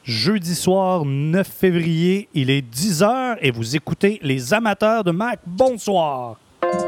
Jeudi soir, 9 février, il est 10h et vous écoutez Les Amateurs de Mac. Bonsoir!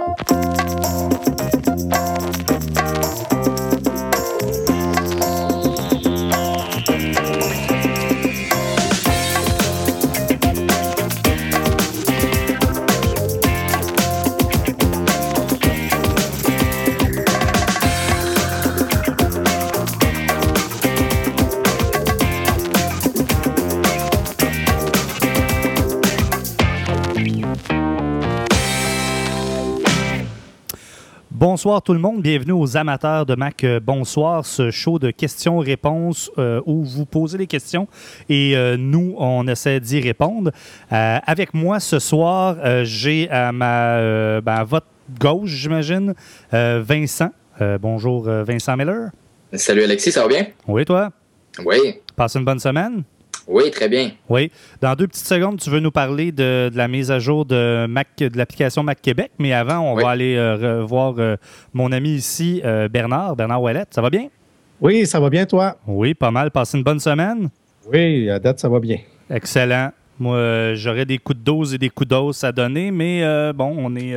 Bonsoir tout le monde, bienvenue aux Amateurs de Mac. Bonsoir, ce show de questions-réponses où vous posez des questions et nous, on essaie d'y répondre. Avec moi ce soir, j'ai à votre gauche, j'imagine, Vincent. Bonjour Vincent Miller. Salut Alexis, ça va bien? Oui, toi? Oui. Passe une bonne semaine? Oui, très bien. Oui. Dans 2 petites secondes, tu veux nous parler de la mise à jour de l'application Mac Québec, mais avant, on va aller revoir mon ami ici, Bernard Ouellette. Ça va bien? Oui, ça va bien, toi? Oui, pas mal. Passez une bonne semaine? Oui, à date, ça va bien. Excellent. Moi, j'aurais des coups de dose et des coups d'os à donner, mais on n'est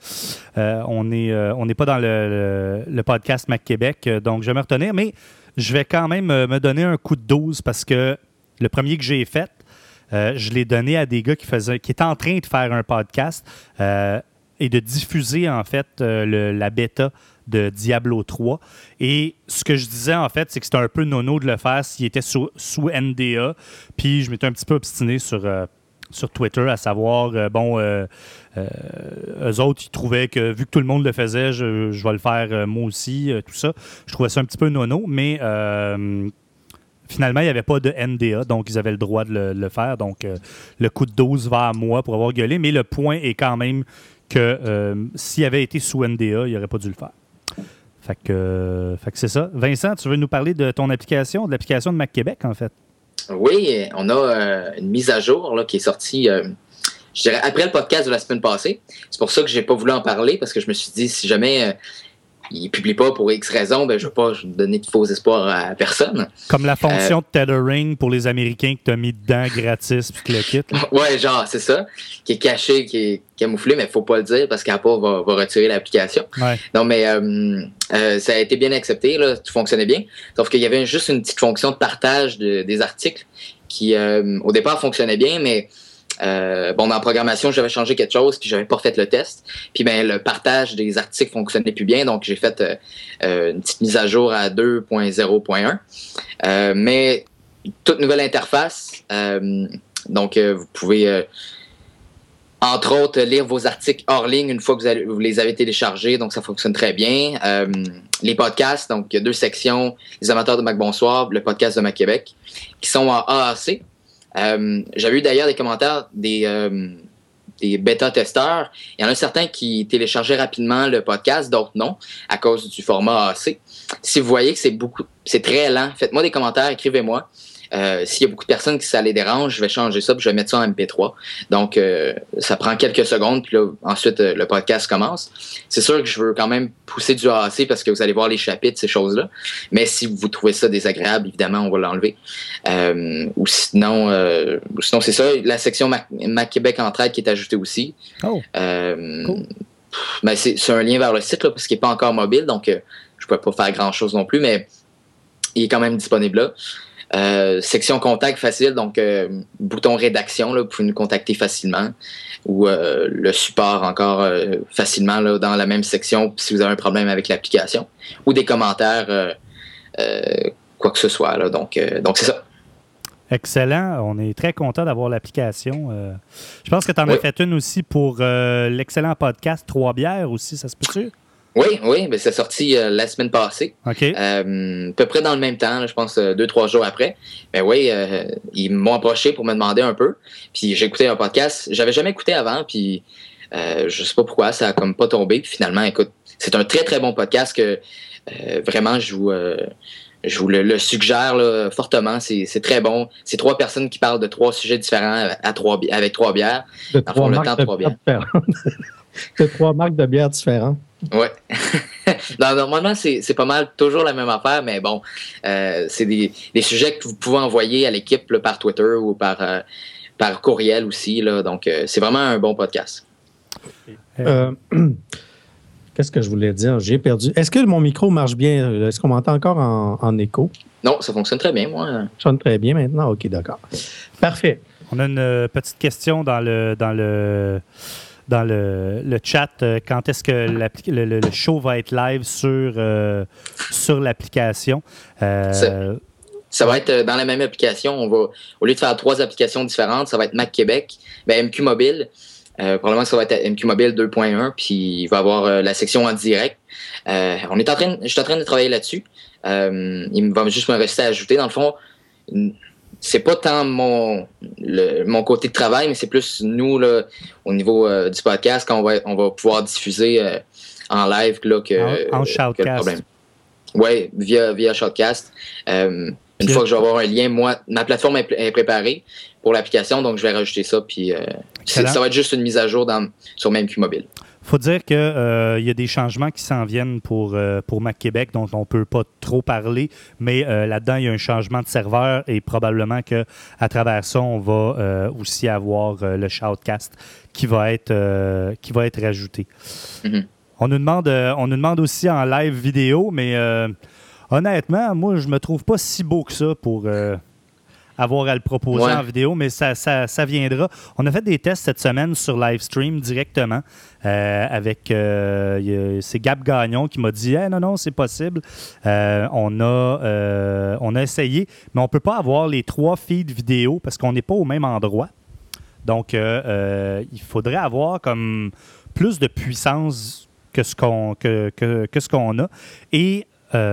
pas dans le podcast Mac Québec, donc je vais me retenir, mais je vais quand même me donner un coup de dose parce que le premier que j'ai fait, je l'ai donné à des gars qui étaient en train de faire un podcast et de diffuser, en fait, la bêta de Diablo 3. Et ce que je disais, en fait, c'est que c'était un peu nono de le faire s'il était sous NDA. Puis je m'étais un petit peu obstiné sur Twitter, à savoir, eux autres, ils trouvaient que, vu que tout le monde le faisait, je vais le faire moi aussi, tout ça. Je trouvais ça un petit peu nono, mais... finalement, il n'y avait pas de NDA, donc ils avaient le droit de le faire. Donc, le coup de dose va à moi pour avoir gueulé. Mais le point est quand même que s'il avait été sous NDA, il n'aurait pas dû le faire. Fait que c'est ça. Vincent, tu veux nous parler de ton application, de l'application de Mac Québec, en fait? Oui, on a une mise à jour là, qui est sortie, je dirais, après le podcast de la semaine passée. C'est pour ça que je n'ai pas voulu en parler, parce que je me suis dit, si jamais... il ne publie pas pour X raisons, ben je ne veux pas donner de faux espoirs à personne. Comme la fonction de Tethering pour les Américains que tu as mis dedans gratis puis que le kit. Ouais, genre, c'est ça. Qui est caché, qui est camouflé, mais il ne faut pas le dire parce qu'Apple va retirer l'application. Ouais. Non, mais ça a été bien accepté, là, tout fonctionnait bien. Sauf qu'il y avait juste une petite fonction de partage des articles qui, au départ, fonctionnait bien, mais... dans la programmation, j'avais changé quelque chose puis j'avais pas fait le test. Puis le partage des articles fonctionnait plus bien, donc j'ai fait une petite mise à jour à 2.0.1. Mais toute nouvelle interface, donc vous pouvez entre autres lire vos articles hors ligne une fois que vous les avez téléchargés, donc ça fonctionne très bien. Les podcasts, donc il y a 2 sections, les amateurs de Mac Bonsoir, le podcast de Mac Québec, qui sont en AAC. J'avais eu d'ailleurs des commentaires des bêta-testeurs. Il y en a certains qui téléchargeaient rapidement le podcast, d'autres non, à cause du format AC. Si vous voyez que c'est très lent, faites-moi des commentaires, écrivez-moi. S'il y a beaucoup de personnes qui ça les dérange, je vais changer ça puis je vais mettre ça en MP3. Donc, ça prend quelques secondes puis là, ensuite, le podcast commence. C'est sûr que je veux quand même pousser du AAC parce que vous allez voir les chapitres, ces choses-là. Mais si vous trouvez ça désagréable, évidemment, on va l'enlever. Ou sinon, c'est ça. La section Mac Québec Entraide qui est ajoutée aussi. Oh, cool. Ben c'est un lien vers le site là, parce qu'il n'est pas encore mobile, donc je ne peux pas faire grand-chose non plus, mais il est quand même disponible là. Section contact facile, donc bouton rédaction, là, vous pouvez nous contacter facilement, ou le support encore facilement là, dans la même section si vous avez un problème avec l'application, ou des commentaires, quoi que ce soit. Là, donc c'est ça. Excellent. On est très content d'avoir l'application. Je pense que tu en as fait une aussi pour l'excellent podcast 3 bières aussi, ça se peut-tu? Oui, ben c'est sorti la semaine passée. OK. À peu près dans le même temps, là, je pense 2-3 jours après. Mais oui, ils m'ont approché pour me demander un peu. Puis j'ai écouté un podcast. J'avais jamais écouté avant, puis je sais pas pourquoi, ça a comme pas tombé. Puis finalement, écoute, c'est un très très bon podcast que vraiment je vous le suggère là, fortement. C'est très bon. C'est 3 personnes qui parlent de 3 sujets différents avec 3 bières. De 3 marques de bière différentes. De 3 marques de bière différentes. Ouais. Normalement, c'est pas mal toujours la même affaire, mais bon, c'est des sujets que vous pouvez envoyer à l'équipe là, par Twitter ou par courriel aussi. Là, donc, c'est vraiment un bon podcast. Qu'est-ce que je voulais dire? J'ai perdu. Est-ce que mon micro marche bien? Est-ce qu'on m'entend encore en écho? Non, ça fonctionne très bien, moi. Ça sonne très bien maintenant? OK, d'accord. Parfait. On a une petite question dans le chat. Quand est-ce que le show va être live sur l'application? Ça va être dans la même application. Au lieu de faire 3 applications différentes, ça va être Mac Québec, MQ Mobile. Probablement que ça va être MQ Mobile 2.1, puis il va y avoir la section en direct. Je suis en train de travailler là-dessus. Il va juste me rester à ajouter. Dans le fond, c'est pas tant mon côté de travail, mais c'est plus nous là, au niveau du podcast quand on va pouvoir diffuser en live là, en Shoutcast. Que le problème. Oui, via Shoutcast. Une fois que je vais avoir un lien, moi, ma plateforme est préparée pour l'application, donc je vais rajouter ça, puis ça va être juste une mise à jour sur MQ Mobile. Il faut dire qu'il y a des changements qui s'en viennent pour Mac Québec, dont on ne peut pas trop parler, mais là-dedans, il y a un changement de serveur et probablement qu'à travers ça, on va aussi avoir le Shoutcast qui va être rajouté. Mm-hmm. On nous demande aussi en live vidéo, mais honnêtement, moi, je me trouve pas si beau que ça pour avoir à le proposer en vidéo, mais ça viendra. On a fait des tests cette semaine sur Livestream directement avec c'est Gab Gagnon qui m'a dit hey, non, c'est possible. On a essayé, mais on ne peut pas avoir les 3 feeds vidéo parce qu'on n'est pas au même endroit. Donc, il faudrait avoir comme plus de puissance que ce qu'on a. Et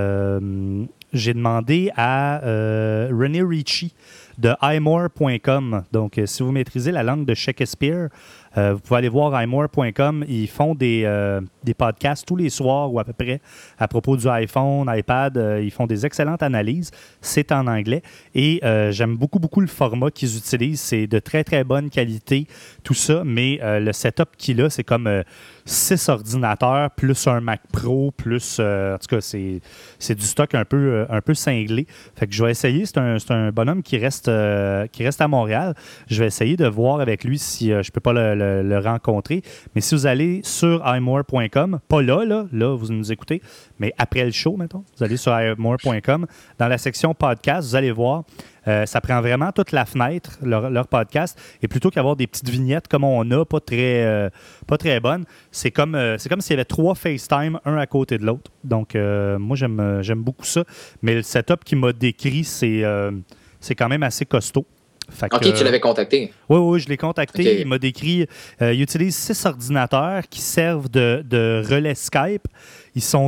j'ai demandé à René Ricci de iMore.com. Donc, si vous maîtrisez la langue de Shakespeare, vous pouvez aller voir iMore.com. Ils font des podcasts tous les soirs ou à peu près à propos du iPhone, iPad. Ils font des excellentes analyses. C'est en anglais. Et j'aime beaucoup, beaucoup le format qu'ils utilisent. C'est de très, très bonne qualité, tout ça. Mais le setup qu'il a, c'est comme 6 ordinateurs plus un Mac Pro, plus... en tout cas, c'est du stock un peu cinglé. Fait que je vais essayer. C'est un bonhomme qui reste à Montréal. Je vais essayer de voir avec lui si je peux pas le rencontrer. Mais si vous allez sur iMore.com, pas là, vous nous écoutez, mais après le show, mettons, vous allez sur iMore.com, dans la section podcast, vous allez voir, ça prend vraiment toute la fenêtre, leur podcast, et plutôt qu'avoir des petites vignettes comme on a, pas très bonnes, c'est comme s'il y avait 3 FaceTime, un à côté de l'autre. Donc, moi, j'aime beaucoup ça. Mais le setup qu'il m'a décrit, c'est quand même assez costaud. OK, tu l'avais contacté. Oui, je l'ai contacté. Okay. Il m'a décrit, il utilise 6 ordinateurs qui servent de relais Skype. Ils sont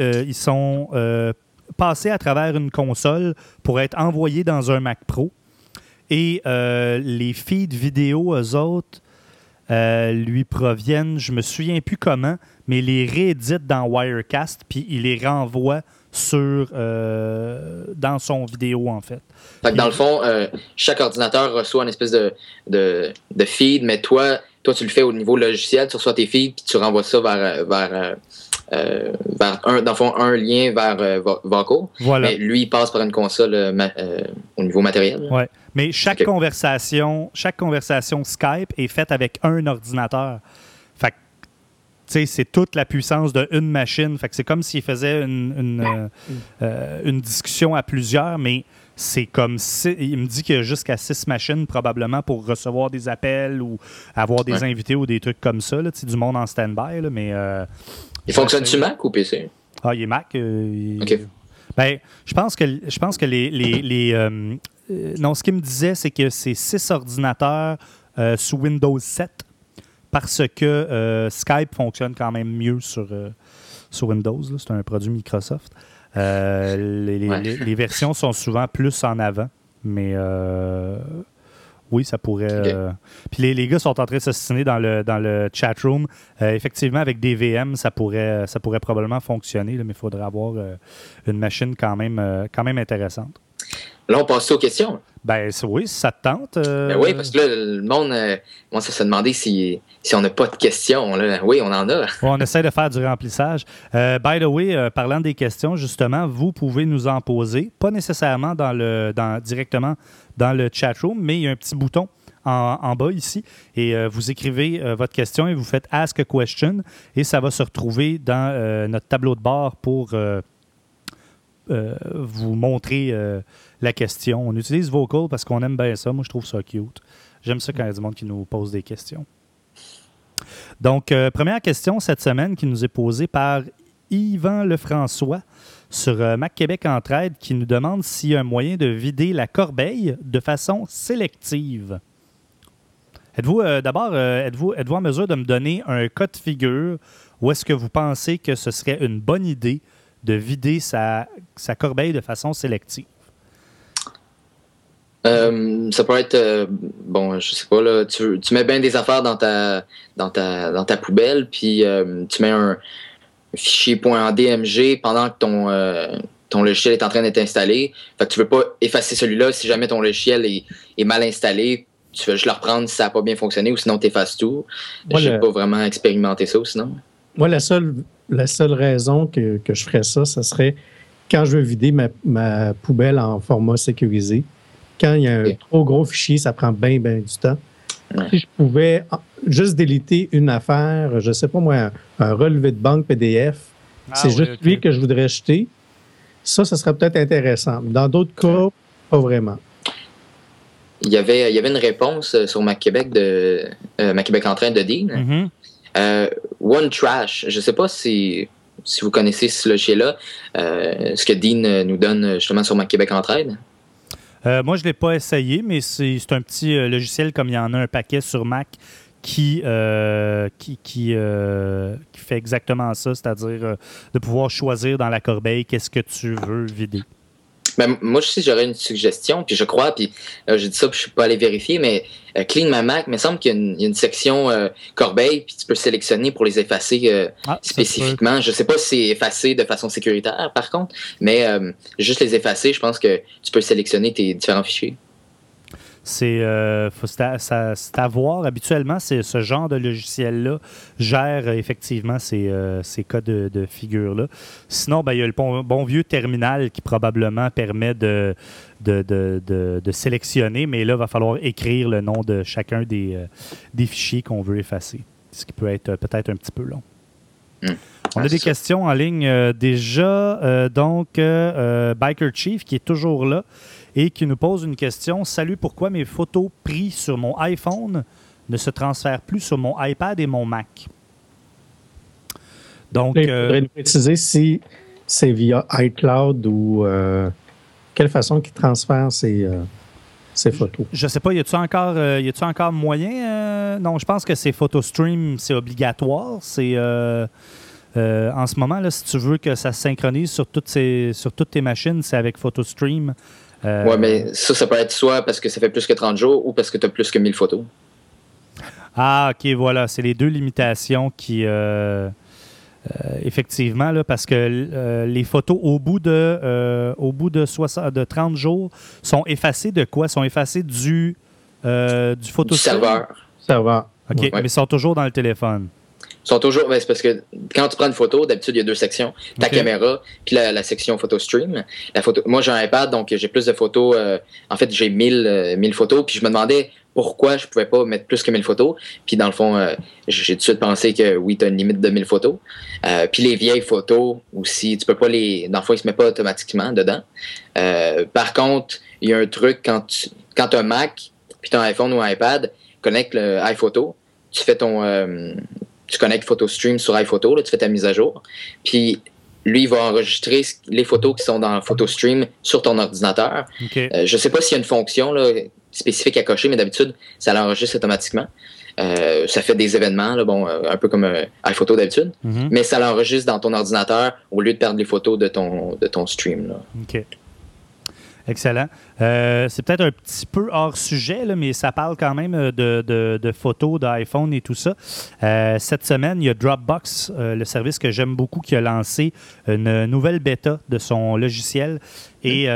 passés à travers une console pour être envoyés dans un Mac Pro. Et les feeds vidéo, eux autres, lui proviennent, je me souviens plus comment, mais il les réédite dans Wirecast, puis il les renvoie dans son vidéo, en fait. Fait que dans le fond, chaque ordinateur reçoit une espèce de feed, mais toi, tu le fais au niveau logiciel, tu reçois tes feeds, puis tu renvoies ça vers dans le fond, un lien vers Vocal. Voilà. Mais lui, il passe par une console au niveau matériel. Oui, mais chaque conversation Skype est faite avec un ordinateur. Fait que, tu sais, c'est toute la puissance d'une machine. Fait que c'est comme s'il faisait une discussion à plusieurs, mais c'est comme il me dit qu'il y a jusqu'à 6 machines probablement pour recevoir des appels ou avoir des invités ou des trucs comme ça, là, du monde en stand-by, là, mais... il fonctionne-tu Mac ou PC? Ah, il est Mac. OK. Ben, je pense que non, ce qu'il me disait, c'est que c'est 6 ordinateurs sous Windows 7 parce que Skype fonctionne quand même mieux sur Windows. Là. C'est un produit Microsoft. Les versions sont souvent plus en avant, mais oui, ça pourrait... Okay. Puis les gars sont en train de s'ostiner dans le chat room. Effectivement, avec des VM, ça pourrait probablement fonctionner, là, mais il faudrait avoir une machine quand même intéressante. Là, on passe aux questions. Ben oui, si ça te tente. Ben oui, parce que là, le monde commence à se demander si on n'a pas de questions. Là. Oui, on en a. On essaie de faire du remplissage. By the way, parlant des questions, justement, vous pouvez nous en poser, pas nécessairement directement dans le chat room, mais il y a un petit bouton en bas ici, et vous écrivez votre question et vous faites « Ask a question » et ça va se retrouver dans notre tableau de bord pour vous montrer la question. On utilise Vocal parce qu'on aime bien ça. Moi, je trouve ça cute. J'aime ça quand il y a du monde qui nous pose des questions. Donc, première question cette semaine qui nous est posée par Yvan Lefrançois sur Mac Québec Entraide qui nous demande s'il y a un moyen de vider la corbeille de façon sélective. Êtes-vous êtes-vous en mesure de me donner un cas de figure où est-ce que vous pensez que ce serait une bonne idée de vider sa corbeille de façon sélective? Ça peut être, bon, je sais pas, là, tu mets bien des affaires dans ta poubelle, puis tu mets un fichier .dmg pendant que ton logiciel est en train d'être installé. Fait que tu veux pas effacer celui-là si jamais ton logiciel est mal installé. Tu veux juste le reprendre si ça n'a pas bien fonctionné ou sinon tu effaces tout. Je n'ai pas vraiment expérimenté ça sinon. Moi, la seule raison que je ferais ça serait quand je veux vider ma poubelle en format sécurisé. Quand il y a un trop gros fichier, ça prend bien du temps. Ouais. Si je pouvais juste déliter une affaire, je ne sais pas moi, un relevé de banque PDF, c'est juste lui que je voudrais jeter, ça serait peut-être intéressant. Dans d'autres cas, pas vraiment. Il y avait une réponse sur Mac Québec Mac Québec Entraide de Dean. Mm-hmm. OneTrash, je ne sais pas si vous connaissez ce logiciel-là, ce que Dean nous donne justement sur Mac Québec Entraide. Moi, je ne l'ai pas essayé, mais c'est un petit logiciel comme il y en a un paquet sur Mac qui fait exactement ça, c'est-à-dire de pouvoir choisir dans la corbeille qu'est-ce que tu veux vider. Ben, moi, j'aurais une suggestion, puis je crois, puis j'ai dit ça, puis je ne suis pas allé vérifier, mais Clean My Mac, il me semble qu'il y a une section corbeille, puis tu peux sélectionner pour les effacer spécifiquement. Je ne sais pas si c'est effacé de façon sécuritaire, par contre, mais juste les effacer, je pense que tu peux sélectionner tes différents fichiers. C'est à voir. Habituellement, ce genre de logiciel-là gère effectivement ces cas de figure-là. Sinon, ben, il y a le bon vieux terminal qui probablement permet de sélectionner, mais là, il va falloir écrire le nom de chacun des fichiers qu'on veut effacer, ce qui peut être peut-être un petit peu long. On a des questions en ligne déjà. Donc, Biker Chief, qui est toujours là, et qui nous pose une question. « Salut, pourquoi mes photos prises sur mon iPhone ne se transfèrent plus sur mon iPad et mon Mac? » Donc, il faudrait nous préciser si c'est via iCloud ou quelle façon qu'il transfère ces photos. Je ne sais pas, y a-t-il encore moyen? Non, je pense que c'est PhotoStream, c'est obligatoire. C'est en ce moment, là, si tu veux que ça se synchronise sur toutes tes machines, c'est avec PhotoStream. Oui, mais ça peut être soit parce que ça fait plus que 30 jours ou parce que tu as plus que 1000 photos. Ah, OK, voilà. C'est les deux limitations qui... effectivement, là, parce que les photos au bout de 30 jours sont effacées de quoi? Sont effacées du PhotoStream? Du serveur. OK, ouais. Mais sont toujours dans le téléphone. Sont toujours, c'est parce que quand tu prends une photo, d'habitude, il y a deux sections. Ta caméra, puis la section PhotoStream. Moi, j'ai un iPad, donc j'ai plus de photos. En fait, j'ai 1000 photos, puis je me demandais pourquoi je pouvais pas mettre plus que 1000 photos. Puis dans le fond, j'ai tout de suite pensé que oui, tu as une limite de 1000 photos. Puis les vieilles photos aussi, tu peux pas dans le fond, ils se mettent pas automatiquement dedans. Par contre, il y a un truc, quand tu as un Mac, puis tu as un iPhone ou un iPad, connecte le iPhoto, tu fais tu connectes PhotoStream sur iPhoto, là, tu fais ta mise à jour. Puis lui, il va enregistrer les photos qui sont dans PhotoStream sur ton ordinateur. Okay. Je ne sais pas s'il y a une fonction là, spécifique à cocher, mais d'habitude, ça l'enregistre automatiquement. Ça fait des événements, là, un peu comme iPhoto d'habitude, mais ça l'enregistre dans ton ordinateur au lieu de perdre les photos de ton stream. Là. OK. Excellent. C'est peut-être un petit peu hors sujet, là, mais ça parle quand même de photos, d'iPhone et tout ça. Cette semaine, il y a Dropbox, le service que j'aime beaucoup, qui a lancé une nouvelle bêta de son logiciel. Et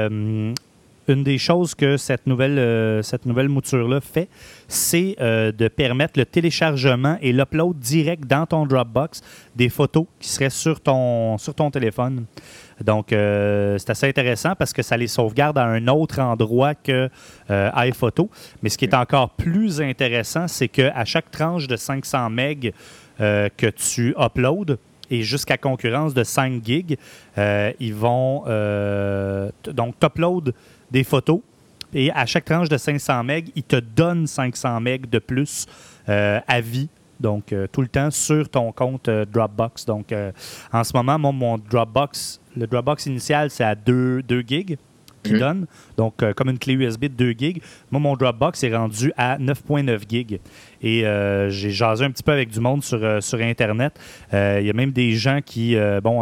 une des choses que cette nouvelle mouture-là fait, c'est de permettre le téléchargement et l'upload direct dans ton Dropbox des photos qui seraient sur ton téléphone. Donc, c'est assez intéressant parce que ça les sauvegarde à un autre endroit que iPhoto. Mais ce qui est encore plus intéressant, c'est qu'à chaque tranche de 500 MB que tu uploads, et jusqu'à concurrence de 5 gigs, ils vont donc t'upload des photos et à chaque tranche de 500 MB, ils te donnent 500 MB de plus à vie. Donc, tout le temps sur ton compte Dropbox. Donc, en ce moment, mon Dropbox, le Dropbox initial, c'est à 2 gigs qui donne. Donc, comme une clé USB de 2 gigs. Moi, mon Dropbox est rendu à 9.9 gigs. Et j'ai jasé un petit peu avec du monde sur Internet. Il y a même des gens qui, il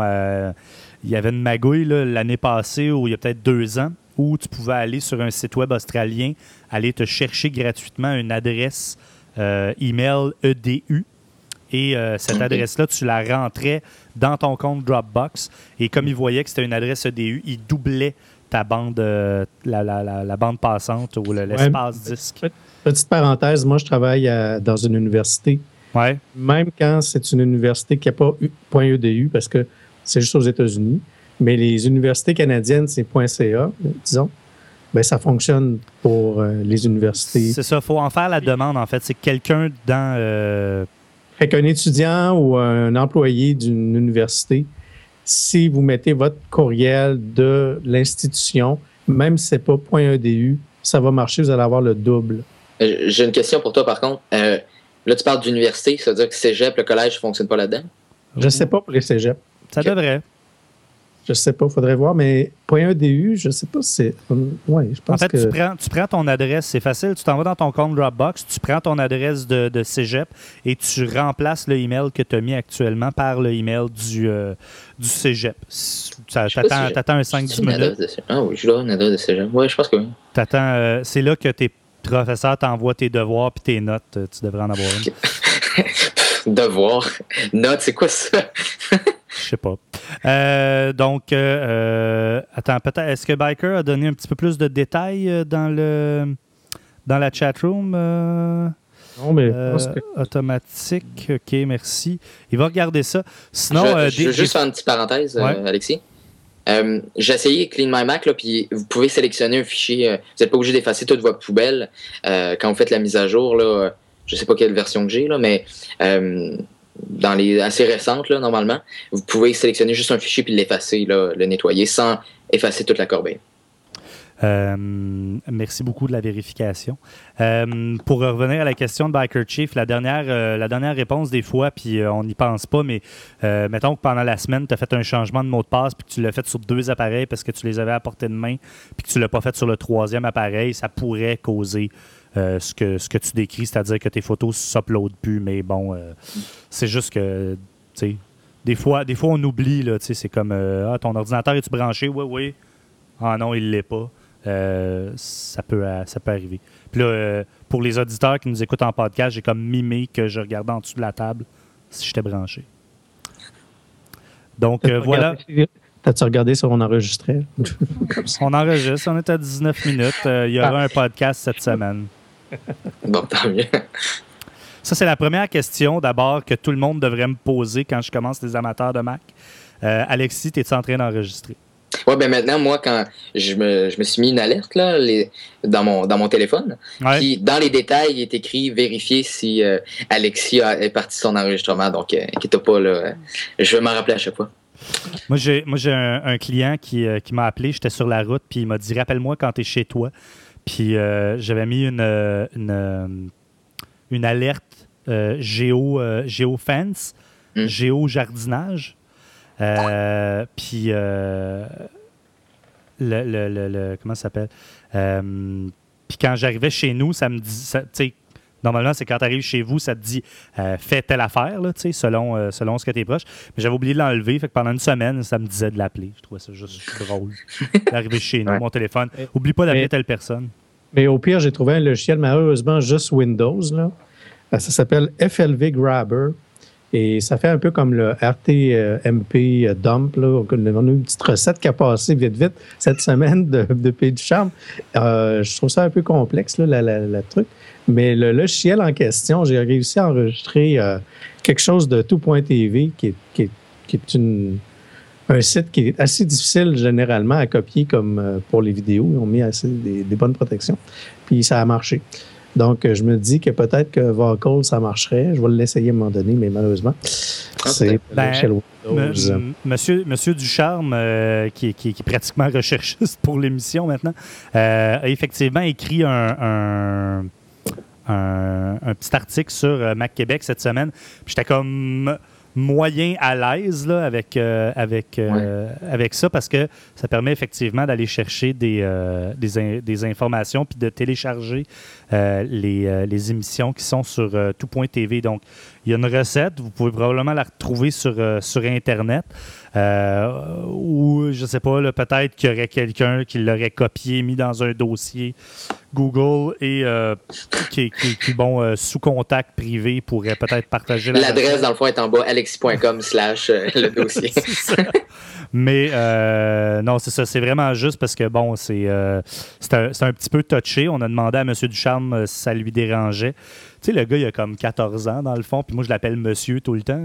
y avait une magouille là, l'année passée, ou il y a peut-être 2 ans, où tu pouvais aller sur un site web australien, aller te chercher gratuitement une adresse email EDU. Et cette adresse-là, tu la rentrais dans ton compte Dropbox. Et comme ils voyaient que c'était une adresse EDU, ils doublaient ta bande, la bande passante ou l'espace disque. Petite parenthèse, moi, je travaille dans une université. Ouais. Même quand c'est une université qui n'a pas .edu, parce que c'est juste aux États-Unis, mais les universités canadiennes, c'est .ca, disons. Bien, ça fonctionne pour les universités. C'est ça, il faut en faire la demande, en fait. C'est que quelqu'un dans... Fait qu'un étudiant ou un employé d'une université, si vous mettez votre courriel de l'institution, même si ce n'est pas .edu, ça va marcher, vous allez avoir le double. J'ai une question pour toi, par contre. Là, tu parles d'université, ça veut dire que cégep, le collège ne fonctionne pas là-dedans? Je ne sais pas pour les cégeps. Ça devrait. Je ne sais pas, il faudrait voir, mais .edu, je ne sais pas si c'est... Ouais, je pense en fait, tu prends ton adresse, c'est facile, tu t'en vas dans ton compte Dropbox, tu prends ton adresse de cégep et tu remplaces le email que tu as mis actuellement par le email du cégep. Tu attends un 5-10 minutes. Ah oui, je dois une adresse de cégep. Oui, je pense que oui. C'est là que tes professeurs t'envoient tes devoirs puis tes notes. Tu devrais en avoir une. Devoirs? Notes, c'est quoi ça? Je sais pas. Attends, peut-être, est-ce que Biker a donné un petit peu plus de détails dans la chatroom? Non, mais automatique. OK, merci. Il va regarder ça. Sinon, je veux juste faire une petite parenthèse, Alexis. J'ai essayé Clean My Mac, là, puis vous pouvez sélectionner un fichier. Vous n'êtes pas obligé d'effacer toute votre poubelle quand vous faites la mise à jour. Là, je ne sais pas quelle version que j'ai, là, mais dans les assez récentes, là, normalement, vous pouvez sélectionner juste un fichier puis l'effacer, là, le nettoyer sans effacer toute la corbeille. Merci beaucoup de la vérification. Pour revenir à la question de Biker Chief, la dernière réponse des fois, puis on n'y pense pas, mais mettons que pendant la semaine, tu as fait un changement de mot de passe puis que tu l'as fait sur 2 appareils parce que tu les avais à portée de main puis que tu ne l'as pas fait sur le 3e appareil, ça pourrait causer ce que tu décris, c'est-à-dire que tes photos ne s'uploadent plus, mais bon, c'est juste que, tu sais, des fois on oublie, là, tu sais, c'est comme, ton ordinateur est-tu branché? Oui. Ah non, il ne l'est pas. Ça peut arriver. Puis là, pour les auditeurs qui nous écoutent en podcast, j'ai comme mimé que je regardais en dessous de la table si j'étais branché. Donc, voilà. T'as-tu regardé si on enregistrait? On enregistre, on est à 19 minutes. Il y aura un podcast cette semaine. Bon, tant mieux. Ça, c'est la première question, d'abord, que tout le monde devrait me poser quand je commence les amateurs de Mac. Alexis, es-tu en train d'enregistrer? Oui, ben maintenant, moi, quand je me suis mis une alerte là, dans mon téléphone, puis dans les détails, il est écrit « Vérifier si Alexis est parti de son enregistrement ». Donc, inquiète pas, là, je vais m'en rappeler à chaque fois. Moi, j'ai un client qui m'a appelé, j'étais sur la route, puis il m'a dit « Rappelle-moi quand tu es chez toi ». Puis j'avais mis une alerte géofence, géojardinage. Puis comment ça s'appelle? Puis quand j'arrivais chez nous, ça me dit, tu sais, Normalement, c'est quand tu arrives chez vous, ça te dit fais telle affaire, là, selon ce que tu es proche. Mais j'avais oublié de l'enlever. Fait que pendant une semaine, ça me disait de l'appeler. Je trouvais ça juste drôle. D'arriver chez nous, mon téléphone. Oublie pas d'appeler telle personne. Mais au pire, j'ai trouvé un logiciel, malheureusement, juste Windows. Là. Ça s'appelle FLV Grabber. Et ça fait un peu comme le RTMP Dump. Là. On a une petite recette qui a passé vite cette semaine de Pays du Charme. Je trouve ça un peu complexe, là, la truc. Mais le logiciel en question, j'ai réussi à enregistrer quelque chose de tout.tv qui est un site qui est assez difficile généralement à copier comme pour les vidéos. Ils ont mis assez des bonnes protections. Puis ça a marché. Donc, je me dis que peut-être que Vocal, ça marcherait. Je vais l'essayer à un moment donné, mais malheureusement, c'est Windows. Monsieur Ducharme, qui est pratiquement recherchiste pour l'émission maintenant, a effectivement écrit un petit article sur Mac Québec cette semaine. Puis j'étais comme moyen à l'aise là, avec ça parce que ça permet effectivement d'aller chercher des informations puis de télécharger les émissions qui sont sur tout.tv. Donc, il y a une recette. Vous pouvez probablement la retrouver sur Internet. Ou, je ne sais pas, là, peut-être qu'il y aurait quelqu'un qui l'aurait copié, mis dans un dossier Google et qui sous contact privé, pourrait peut-être partager l'adresse, recette. Dans le fond, est en bas, alexis.com/ le dossier. C'est ça. Mais non, c'est ça. C'est vraiment juste parce que, bon, c'est un petit peu touché. On a demandé à M. Ducharme si ça lui dérangeait. Tu sais, le gars, il a comme 14 ans, dans le fond, puis moi, je l'appelle monsieur tout le temps.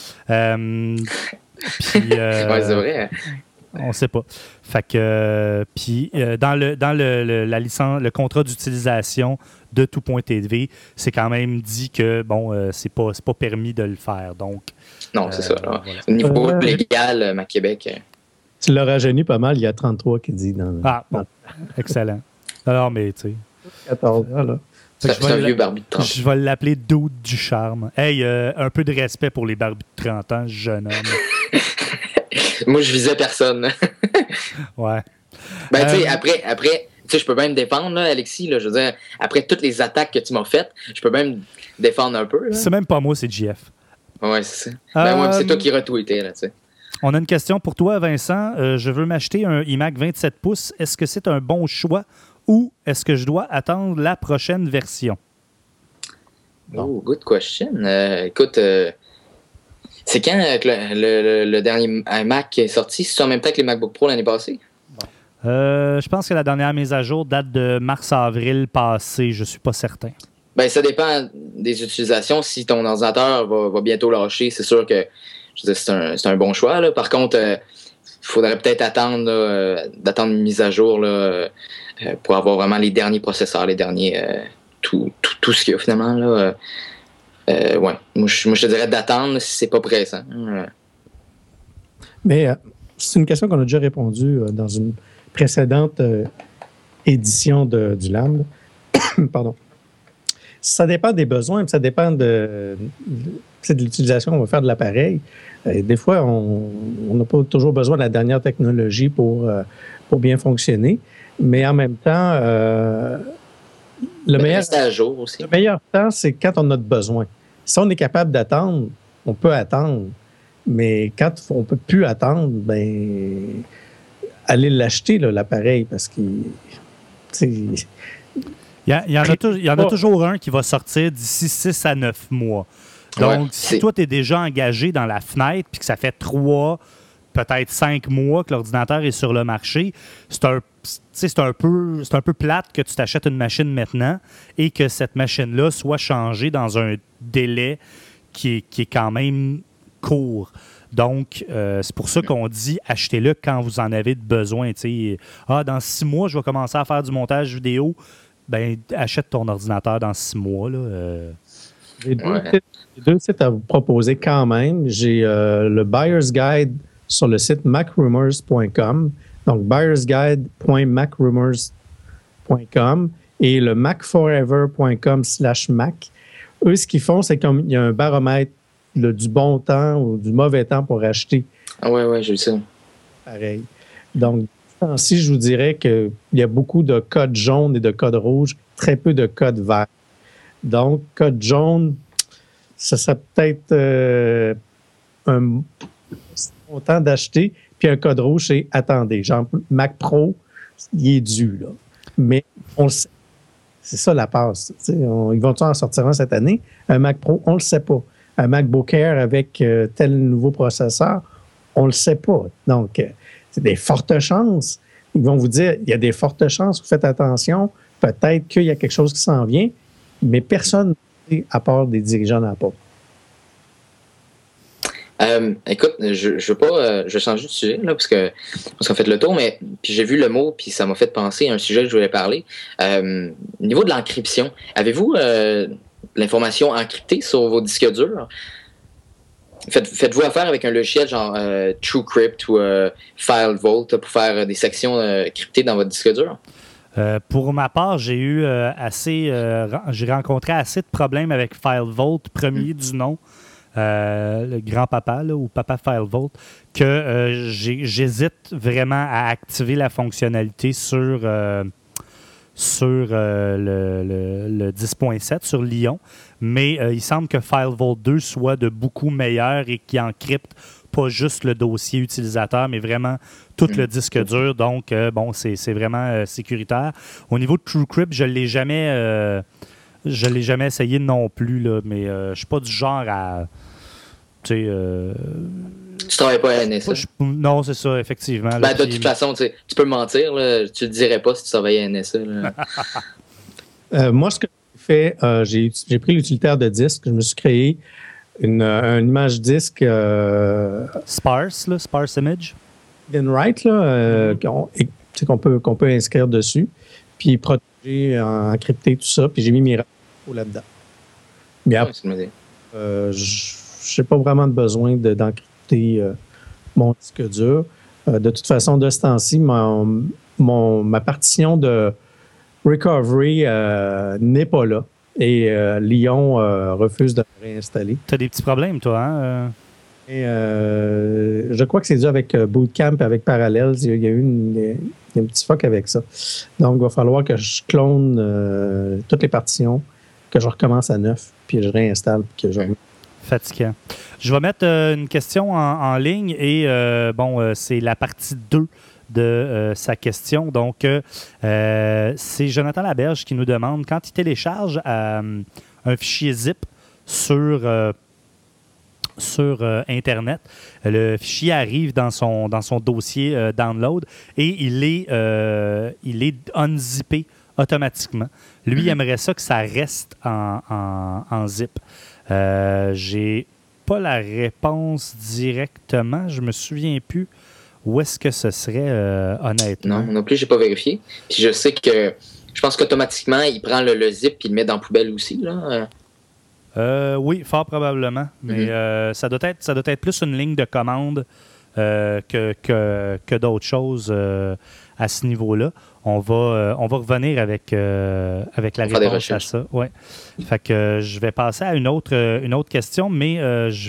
Puis, ouais, c'est vrai. On ne sait pas. Fait que, puis, dans la licence, le contrat d'utilisation de tout.tv, c'est quand même dit que, bon, c'est pas permis de le faire. Donc, non, c'est ça. Voilà. Au niveau légal, Mac Québec. Tu l'as rajeuni pas mal, il y a 33 qui dit dans. Ah, bon. Excellent. Alors, mais, tu sais. 14 ans, là. C'est un vieux barbu de 30 ans. Je vais l'appeler Dude Ducharme. Hey, un peu de respect pour les barbus de 30 ans, jeune homme. Moi, je visais personne. Ouais. Ben, tu sais, après, tu sais, je peux même me défendre, là, Alexis. Là, je veux dire, après toutes les attaques que tu m'as faites, je peux même me défendre un peu. Là. C'est même pas moi, c'est JF. Ouais, c'est ça. Ben, ouais, c'est toi qui retweetais, là, tu sais. On a une question pour toi, Vincent. Je veux m'acheter un iMac 27 pouces. Est-ce que c'est un bon choix ou est-ce que je dois attendre la prochaine version? Oh, good question. Écoute, c'est quand que le dernier iMac est sorti? C'est en même temps que les MacBook Pro l'année passée? Je pense que la dernière mise à jour date de mars-avril passé. Je ne suis pas certain. Ben, ça dépend des utilisations. Si ton ordinateur va bientôt lâcher, c'est sûr que c'est un bon choix. Là. Par contre, il faudrait peut-être attendre d'attendre une mise à jour là, pour avoir vraiment les derniers processeurs, les derniers tout ce qu'il y a finalement. Là, ouais. Moi, je te dirais d'attendre si c'est pas pressant. Mais c'est une question qu'on a déjà répondu dans une précédente édition du LAM. Pardon. Ça dépend des besoins, ça dépend de l'utilisation qu'on va faire de l'appareil. Des fois, on n'a pas toujours besoin de la dernière technologie pour bien fonctionner. Mais en même temps, le meilleur temps, c'est quand on a besoin. Si on est capable d'attendre, on peut attendre. Mais quand on ne peut plus attendre, ben allez l'acheter, là, l'appareil, parce qu'il... Il y en a toujours un qui va sortir d'ici 6 à 9 mois. Donc, si toi, tu es déjà engagé dans la fenêtre puis que ça fait 3, peut-être 5 mois que l'ordinateur est sur le marché, c'est un peu plate que tu t'achètes une machine maintenant et que cette machine-là soit changée dans un délai qui est quand même court. Donc, c'est pour ça qu'on dit achetez-le quand vous en avez besoin. Dans 6 mois, je vais commencer à faire du montage vidéo. Ben, achète ton ordinateur dans 6 mois. Là, J'ai deux sites à vous proposer quand même. J'ai le Buyer's Guide sur le site macrumors.com. Donc, buyer'sguide.macrumors.com et le macforever.com/mac. Eux, ce qu'ils font, c'est qu'il y a un baromètre du bon temps ou du mauvais temps pour acheter. Ah ouais, j'ai vu ça. Pareil. Donc, si je vous dirais qu'il y a beaucoup de codes jaunes et de codes rouges, très peu de codes verts. Donc, code jaune, ça serait peut-être un montant d'acheter, puis un code rouge, c'est attendez. Genre, Mac Pro, il est dû, là. Mais on le sait. C'est ça la passe. Ils vont-ils en sortir un cette année? Un Mac Pro, on ne le sait pas. Un MacBook Air avec tel nouveau processeur, on ne le sait pas. Donc, c'est des fortes chances. Ils vont vous dire, il y a des fortes chances, vous faites attention, peut-être qu'il y a quelque chose qui s'en vient, mais personne, à part des dirigeants d'Apple. Écoute, je veux pas, je vais changer de sujet là parce qu'on fait le tour, mais puis j'ai vu le mot puis ça m'a fait penser à un sujet que je voulais parler. Au niveau de l'encryption, avez-vous l'information encryptée sur vos disques durs? Faites-vous affaire avec un logiciel genre TrueCrypt ou FileVault pour faire des sections cryptées dans votre disque dur? Pour ma part, j'ai rencontré assez de problèmes avec FileVault, premier du nom. Le grand-papa ou papa FileVault, que j'hésite vraiment à activer la fonctionnalité sur le 10.7, sur Lyon. Mais il semble que FileVault 2 soit de beaucoup meilleur et qui encrypte pas juste le dossier utilisateur, mais vraiment tout le disque dur. Donc, c'est vraiment sécuritaire. Au niveau de TrueCrypt, je ne l'ai jamais essayé non plus, là, mais je ne suis pas du genre à... Tu travailles pas à NSA? Non, c'est ça, effectivement. Ben, de toute façon, tu peux mentir. Là, tu le dirais pas si tu travaillais à NSA. Moi, ce que j'ai fait, j'ai pris l'utilitaire de disque. Je me suis créé une image disque... Sparse image. Write, là, qu'on peut inscrire dessus, puis protéger, encrypter tout ça, puis j'ai mis mes rapports là-dedans. Mais après, je n'ai pas vraiment de besoin d'encrypter mon disque dur. De toute façon, de ce temps-ci, ma partition de recovery n'est pas là. Et Lyon refuse de la réinstaller. Tu as des petits problèmes, toi, hein? Et, je crois que c'est dû avec Bootcamp, avec Parallels. Il y a eu un petit fuck avec ça. Donc, il va falloir que je clone toutes les partitions, que je recommence à neuf, puis je réinstalle, puis que je... Fatigant. Je vais mettre une question en ligne et c'est la partie 2 de sa question. Donc, c'est Jonathan Laberge qui nous demande, quand il télécharge un fichier zip sur Internet, le fichier arrive dans son dossier download et il est unzippé automatiquement. Lui, il aimerait ça que ça reste en zip. J'ai pas la réponse directement. Je me souviens plus où est-ce que ce serait honnêtement. Non plus, j'ai pas vérifié. Puis je sais que je pense qu'automatiquement, il prend le zip et il le met dans la poubelle aussi. Là. Oui, fort probablement. Mais ça doit être plus une ligne de commande que d'autres choses à ce niveau-là. On va revenir avec la réponse à ça. Ouais. Fait que je vais passer à une autre question, mais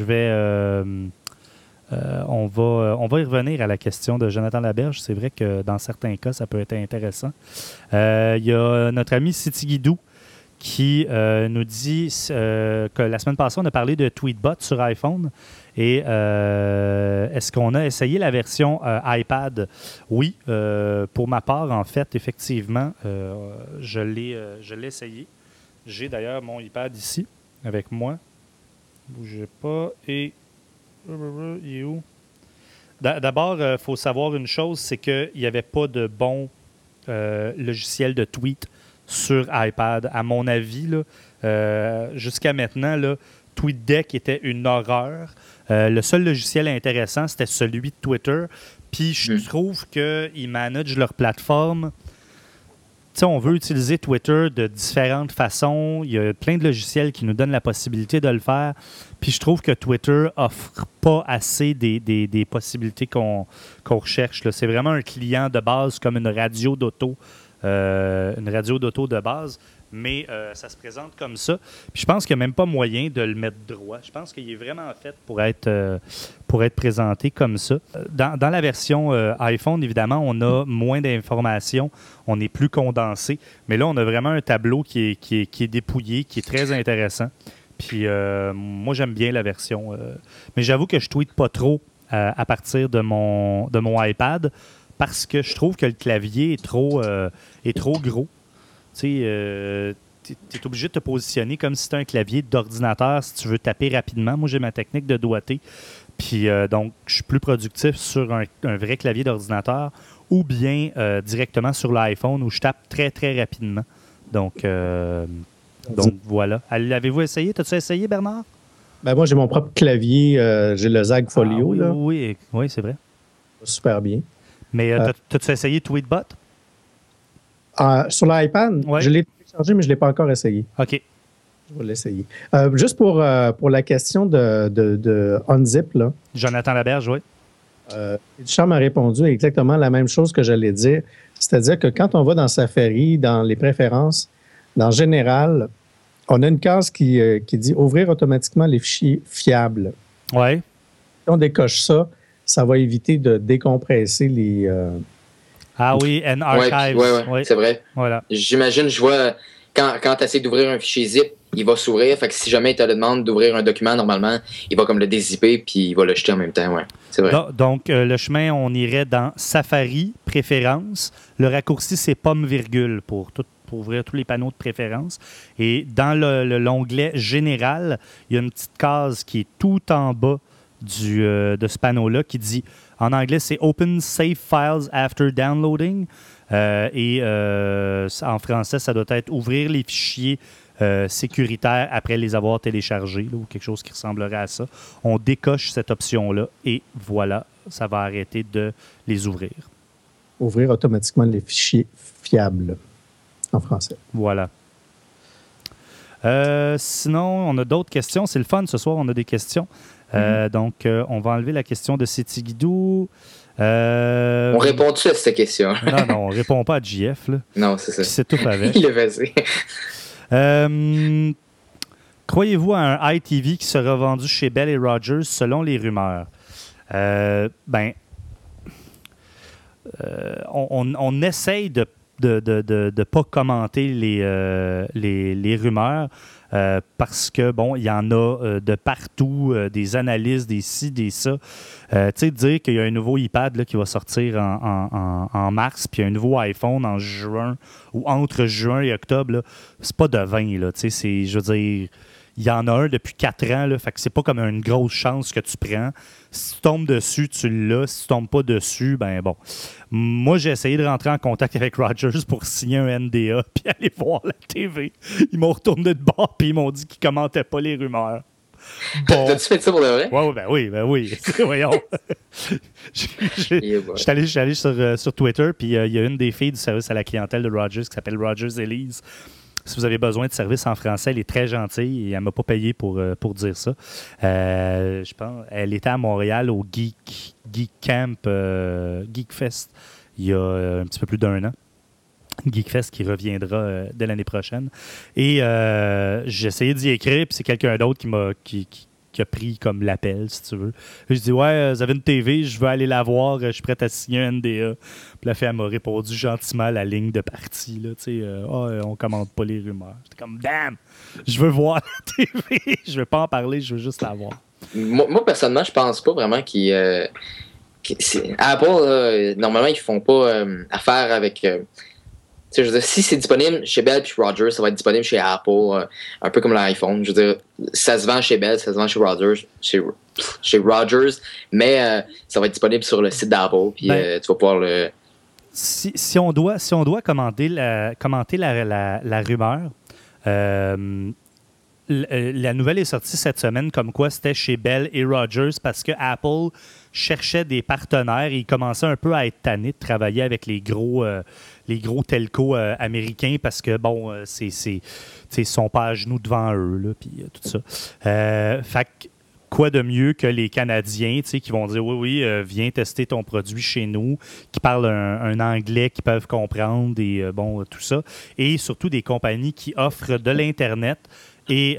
on va y revenir à la question de Jonathan Laberge. C'est vrai que dans certains cas, ça peut être intéressant. Il y a notre ami City Guidou qui nous dit que la semaine passée, on a parlé de Tweetbot sur iPhone. Et est-ce qu'on a essayé la version iPad? Oui, pour ma part, en fait, effectivement, je l'ai essayé. J'ai d'ailleurs mon iPad ici, avec moi. Bougez pas. Et... il est où? D'abord, il faut savoir une chose, c'est qu'il n'y avait pas de bon logiciel de tweet sur iPad. À mon avis, là, jusqu'à maintenant, là, TweetDeck était une horreur. Le seul logiciel intéressant, c'était celui de Twitter. Puis je trouve qu'ils managent leur plateforme. Tu sais, on veut utiliser Twitter de différentes façons. Il y a plein de logiciels qui nous donnent la possibilité de le faire. Puis je trouve que Twitter offre pas assez des possibilités qu'on recherche, là. C'est vraiment un client de base comme une radio d'auto. Une radio d'auto de base. mais ça se présente comme ça. Puis je pense qu'il n'y a même pas moyen de le mettre droit. Je pense qu'il est vraiment fait pour être présenté comme ça. Dans la version iPhone, évidemment, on a moins d'informations, on est plus condensé, mais là, on a vraiment un tableau qui est dépouillé, qui est très intéressant. Puis moi, j'aime bien la version. Mais j'avoue que je tweete pas trop à partir de mon iPad parce que je trouve que le clavier est trop gros. Tu es obligé de te positionner comme si c'était un clavier d'ordinateur si tu veux taper rapidement. Moi, j'ai ma technique de doigté. Puis donc, je suis plus productif sur un vrai clavier d'ordinateur ou bien directement sur l'iPhone où je tape très, très rapidement. Donc voilà. L'avez-vous essayé? T'as-tu essayé, Bernard? Ben moi, j'ai mon propre clavier. J'ai le Zag Folio. Oui, là. Oui, c'est vrai. Super bien. Mais t'as-tu essayé Tweetbot? Sur l'iPad, je l'ai téléchargé, mais je ne l'ai pas encore essayé. OK. Je vais l'essayer. Juste pour la question de Unzip, là. Jonathan Laberge, oui. Charles m'a répondu exactement la même chose que j'allais dire. C'est-à-dire que quand on va dans Safari, dans les préférences, dans Général, on a une case qui dit « Ouvrir automatiquement les fichiers fiables ». Oui. Si on décoche ça, ça va éviter de décompresser les... Ah oui, and archives. Oui, c'est vrai. Voilà. J'imagine, je vois, quand tu essaies d'ouvrir un fichier zip, il va s'ouvrir. Fait que si jamais il te demande d'ouvrir un document, normalement, il va comme le dézipper puis il va le jeter en même temps. Ouais, c'est vrai. Donc, le chemin, on irait dans Safari, préférences. Le raccourci, c'est pomme virgule pour ouvrir tous les panneaux de préférence. Et dans l'onglet Général, il y a une petite case qui est tout en bas de ce panneau-là qui dit, en anglais, c'est Open Save Files After Downloading. Et en français, ça doit être Ouvrir les fichiers sécuritaires après les avoir téléchargés, là, ou quelque chose qui ressemblerait à ça. On décoche cette option-là et voilà, ça va arrêter de les ouvrir. Ouvrir automatiquement les fichiers fiables en français. Voilà. Sinon, on a d'autres questions. C'est le fun, ce soir, on a des questions. Donc, on va enlever la question de City Guidou. On répond-tu à cette question? Non, on répond pas à JF. Là. Non, c'est ça. Qui s'étouffe avec. Il est passé. Croyez-vous à un iTV qui sera vendu chez Bell et Rogers selon les rumeurs? On essaye de ne pas commenter les rumeurs parce que, bon, il y en a de partout, des analyses, des ci, des ça. Tu sais, dire qu'il y a un nouveau iPad là, qui va sortir en mars, puis un nouveau iPhone en juin, ou entre juin et octobre, là, c'est pas de 20, là. Tu sais, je veux dire, il y en a un depuis 4 ans, là, fait que c'est pas comme une grosse chance que tu prends. Si tu tombes dessus, tu l'as. Si tu tombes pas dessus, ben bon. Moi, j'ai essayé de rentrer en contact avec Rogers pour signer un NDA puis aller voir la TV. Ils m'ont retourné de bord puis ils m'ont dit qu'ils commentaient pas les rumeurs. Bon. T'as-tu fait ça pour le vrai? Ben oui. Voyons. Je suis allé sur Twitter puis il y a une des filles du service à la clientèle de Rogers qui s'appelle Rogers Elise. Si vous avez besoin de service en français, elle est très gentille et elle ne m'a pas payé pour dire ça. Je pense elle était à Montréal au Geek Camp, Geek Fest, il y a un petit peu plus d'1 an. Geek Fest qui reviendra dès l'année prochaine. Et j'ai essayé d'y écrire, puis c'est quelqu'un d'autre qui a pris comme l'appel, si tu veux. Je dis, ouais, vous avez une TV, je veux aller la voir, je suis prêt à signer un NDA. Puis la fille, elle m'a répondu gentiment à la ligne de partie, là, tu sais, on commande pas les rumeurs. J'étais comme, damn, je veux voir la TV, je veux pas en parler, je veux juste la voir. Moi personnellement, je pense pas vraiment Apple, normalement, ils font pas affaire avec... je veux dire, si c'est disponible chez Bell et Rogers, ça va être disponible chez Apple, un peu comme l'iPhone. Je veux dire, ça se vend chez Bell, ça se vend chez Rogers, mais ça va être disponible sur le site d'Apple, puis tu vas pouvoir le... Si on doit commenter la rumeur, la nouvelle est sortie cette semaine comme quoi c'était chez Bell et Rogers parce que Apple cherchait des partenaires et il commençait un peu à être tanné de travailler avec les gros telcos américains parce que, bon, ils sont pas à genoux devant eux, là, puis tout ça. Fait que, quoi de mieux que les Canadiens, tu sais, qui vont dire oui, viens tester ton produit chez nous, qui parlent un anglais qu'ils peuvent comprendre et bon, tout ça. Et surtout des compagnies qui offrent de l'Internet et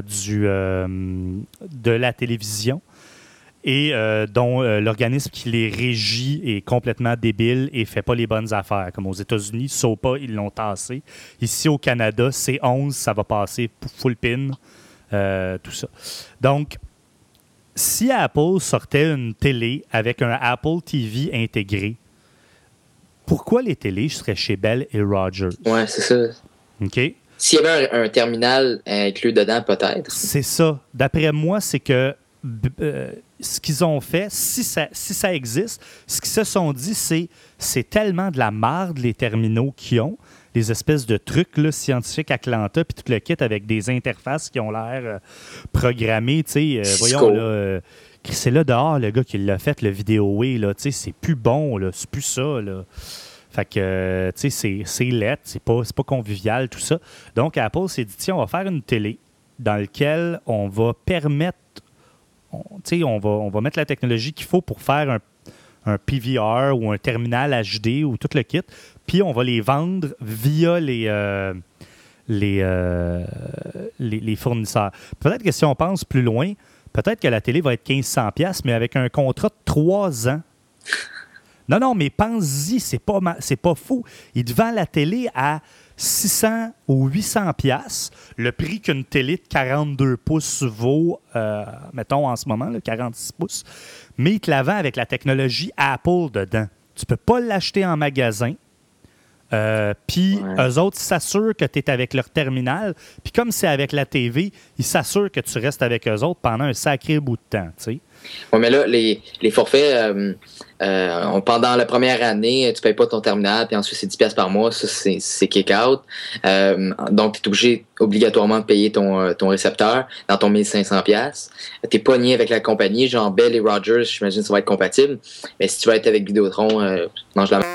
de la télévision et dont l'organisme qui les régit est complètement débile et fait pas les bonnes affaires. Comme aux États-Unis, SOPA, ils l'ont tassé. Ici, au Canada, C11, ça va passer full pin, tout ça. Donc, si Apple sortait une télé avec un Apple TV intégré, pourquoi les télés seraient chez Bell et Rogers? Ouais, c'est ça. OK? S'il y avait un terminal inclus dedans, peut-être. C'est ça. D'après moi, c'est que ce qu'ils ont fait, si ça existe, ce qu'ils se sont dit, c'est tellement de la marde, les terminaux qu'ils ont, les espèces de trucs là, scientifiques Atlanta, puis tout le kit avec des interfaces qui ont l'air programmées. Voyons, là, c'est là dehors, le gars qui l'a fait, le vidéoway, là, c'est plus bon, là, c'est plus ça. Là. Fait que, c'est laid, c'est pas convivial, tout ça. Donc, Apple s'est dit, tiens, on va faire une télé dans laquelle on va permettre, on va mettre la technologie qu'il faut pour faire un PVR ou un terminal HD ou tout le kit, puis on va les vendre via les fournisseurs. Peut-être que si on pense plus loin, peut-être que la télé va être 1500$, mais avec un contrat de 3 ans. Non, mais pense-y, c'est pas fou. Il te vend la télé à 600 ou 800$, le prix qu'une télé de 42 pouces vaut, mettons en ce moment, là, 46 pouces, mais il te la vend avec la technologie Apple dedans. Tu peux pas l'acheter en magasin. Puis eux autres s'assurent que tu es avec leur terminal. Puis comme c'est avec la TV, ils s'assurent que tu restes avec eux autres pendant un sacré bout de temps. Tu sais. Oui, mais là, les forfaits, pendant la première année, tu ne payes pas ton terminal, puis ensuite c'est 10$ par mois, ça c'est kick-out. Donc, tu es obligatoirement de payer ton récepteur dans ton 1500$. Tu es pogné avec la compagnie, genre Bell et Rogers, j'imagine que ça va être compatible. Mais si tu vas être avec Vidéotron, mange la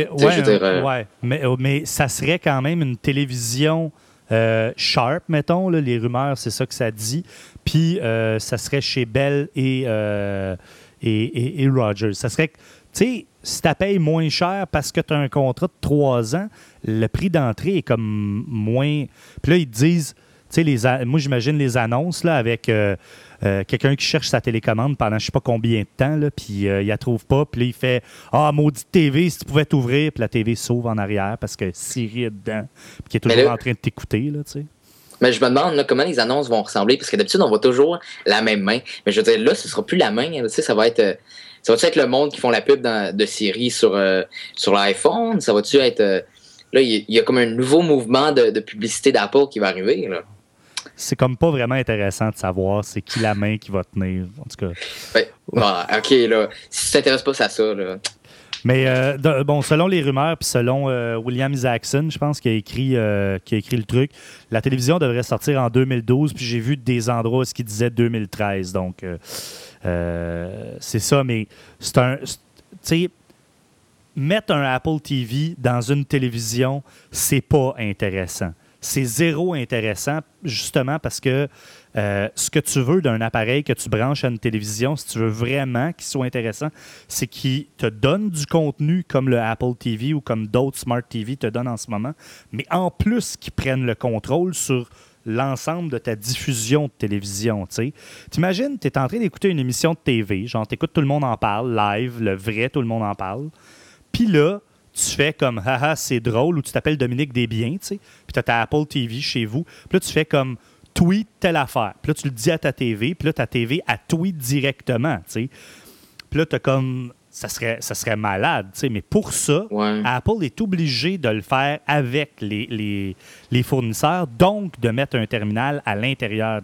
mais ça serait quand même une télévision Sharp, mettons. Là, les rumeurs, c'est ça que ça dit. Puis, ça serait chez Bell et Rogers. Ça serait, tu sais, si tu payes moins cher parce que tu as un contrat de 3 ans, le prix d'entrée est comme moins. Puis là, ils te disent, tu sais, moi, j'imagine les annonces là, avec quelqu'un qui cherche sa télécommande pendant je ne sais pas combien de temps, là, puis il la trouve pas, puis là, il fait « Ah, maudite TV, si tu pouvais t'ouvrir », puis la TV s'ouvre en arrière parce que Siri est dedans, puis qui est toujours en train de t'écouter, là, tu sais. Mais je me demande là, comment les annonces vont ressembler, parce que d'habitude, on voit toujours la même main. Mais je veux dire, là, ce ne sera plus la main. Tu sais, ça va être le monde qui font la pub de Siri sur l'iPhone? Ça va-tu être... là, il y a comme un nouveau mouvement de publicité d'Apple qui va arriver, là. C'est comme pas vraiment intéressant de savoir c'est qui la main qui va tenir, en tout cas. OK, là. Si tu t'intéresses pas à ça, là... Mais selon les rumeurs, puis selon William Isaacson, je pense, qui a écrit le truc, la télévision devrait sortir en 2012, puis j'ai vu des endroits où ce qui disait 2013. Donc, c'est ça, mais c'est tu sais, mettre un Apple TV dans une télévision, c'est pas intéressant. C'est zéro intéressant, justement parce que ce que tu veux d'un appareil que tu branches à une télévision, si tu veux vraiment qu'il soit intéressant, c'est qu'il te donne du contenu comme le Apple TV ou comme d'autres Smart TV te donnent en ce moment, mais en plus qu'ils prennent le contrôle sur l'ensemble de ta diffusion de télévision. T'imagines, tu es en train d'écouter une émission de TV, genre t'écoutes Tout le monde en parle, live, le vrai Tout le monde en parle, puis là, tu fais comme « Haha, c'est drôle » ou tu t'appelles Dominique Desbiens, tu sais, puis tu as ta Apple TV chez vous, puis là, tu fais comme « tweet telle affaire », puis là, tu le dis à ta TV, puis là, ta TV, elle tweet directement, tu sais. Puis là, tu as comme... Ça serait malade, tu sais, mais pour ça, Apple est obligé de le faire avec les fournisseurs, donc de mettre un terminal à l'intérieur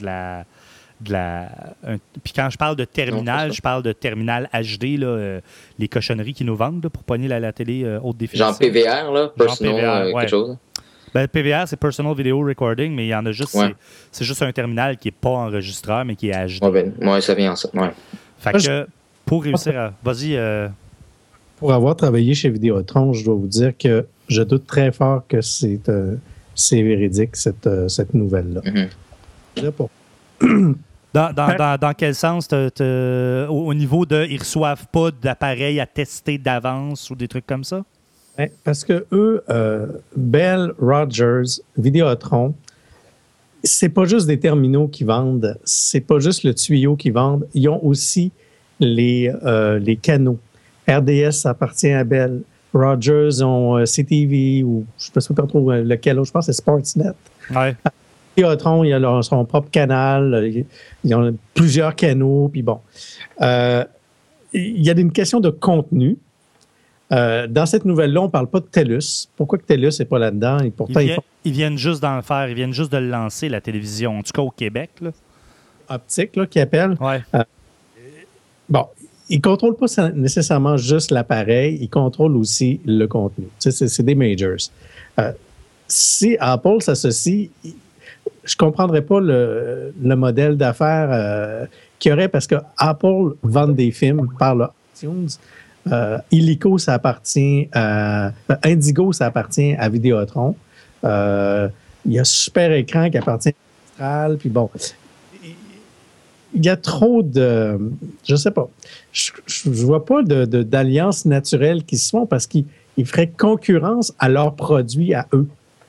puis quand je parle de terminal, je parle de terminal HD, là, les cochonneries qu'ils nous vendent là, pour pogner la télé haute définition. Genre PVR, là, personal, quelque chose. Ben, PVR, c'est Personal Video Recording, mais il y en a juste, c'est juste un terminal qui n'est pas enregistreur, mais qui est HD. Oui, ça vient en ça. Ouais. Fait que pour réussir à... Vas-y. Pour avoir travaillé chez Vidéotron, je dois vous dire que je doute très fort que c'est véridique, cette nouvelle-là. Mm-hmm. Dans quel sens? Au niveau de... Ils ne reçoivent pas d'appareil à tester d'avance ou des trucs comme ça? Ouais, parce que eux, Bell, Rogers, Vidéotron, c'est pas juste des terminaux qu'ils vendent, c'est pas juste le tuyau qu'ils vendent, ils ont aussi les canaux. RDS, ça appartient à Bell. Rogers ont CTV ou je ne sais pas trop lequel autre, je pense que c'est Sportsnet. Ouais. Vidéotron, il a son propre canal, ils ont plusieurs canaux, puis bon. Il y a une question de contenu. Dans cette nouvelle-là, on ne parle pas de TELUS. Pourquoi que TELUS n'est pas là-dedans? Et pourtant, ils viennent juste d'en faire, ils viennent juste de le lancer, la télévision, en tout cas au Québec. Là. Optique, là, qui appelle. Ouais. Bon, ils ne contrôlent pas nécessairement juste l'appareil, ils contrôlent aussi le contenu. Tu sais, c'est des majors. Si Apple s'associe, je ne comprendrais pas le modèle d'affaires qu'il y aurait parce que Apple vend des films par le iTunes. Illico, ça appartient à Indigo, ça appartient à Vidéotron. Il y a Super Écran qui appartient à Astral. Puis bon, il y a trop de... Je sais pas. Je vois pas d'alliances naturelles qui se font parce qu'ils feraient concurrence à leurs produits à eux.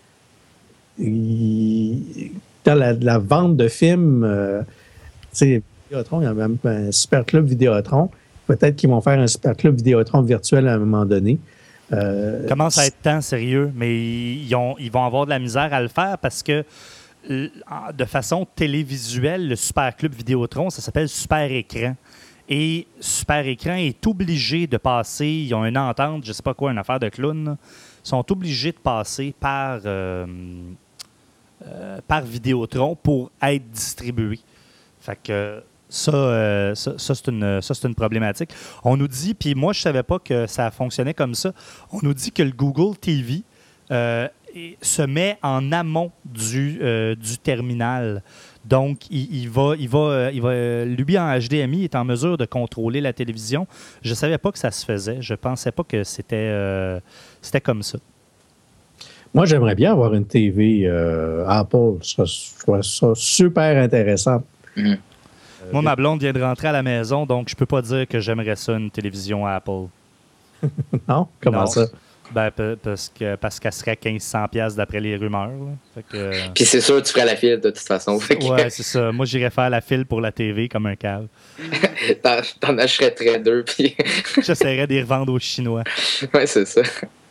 Dans la vente de films, tu sais, Vidéotron, il y a même un super club Vidéotron. Peut-être qu'ils vont faire un super club Vidéotron virtuel à un moment donné. Commence à être temps sérieux, mais ils vont avoir de la misère à le faire parce que de façon télévisuelle, le super club Vidéotron, ça s'appelle Super Écran. Et Super Écran est obligé de passer, ils ont une entente, je ne sais pas quoi, une affaire de clown, là. Ils sont obligés de passer par Vidéotron pour être distribués. Fait que ça, c'est une problématique. On nous dit, puis moi, je ne savais pas que ça fonctionnait comme ça, on nous dit que le Google TV se met en amont du terminal. Donc, lui, en HDMI, est en mesure de contrôler la télévision. Je ne savais pas que ça se faisait. Je ne pensais pas que c'était comme ça. Moi, j'aimerais bien avoir une TV Apple. Je trouve ça super intéressant. Mm-hmm. Moi, ma blonde vient de rentrer à la maison, donc je peux pas dire que j'aimerais ça, une télévision Apple. Non? Comment ça? Ben, parce qu'elle serait 1500$ d'après les rumeurs. Puis c'est sûr, tu ferais la file de toute façon. Ouais, c'est ça. Moi, j'irais faire la file pour la TV comme un cave. T'en achèterais 2, puis... J'essaierais de les revendre aux Chinois. Ouais, c'est ça.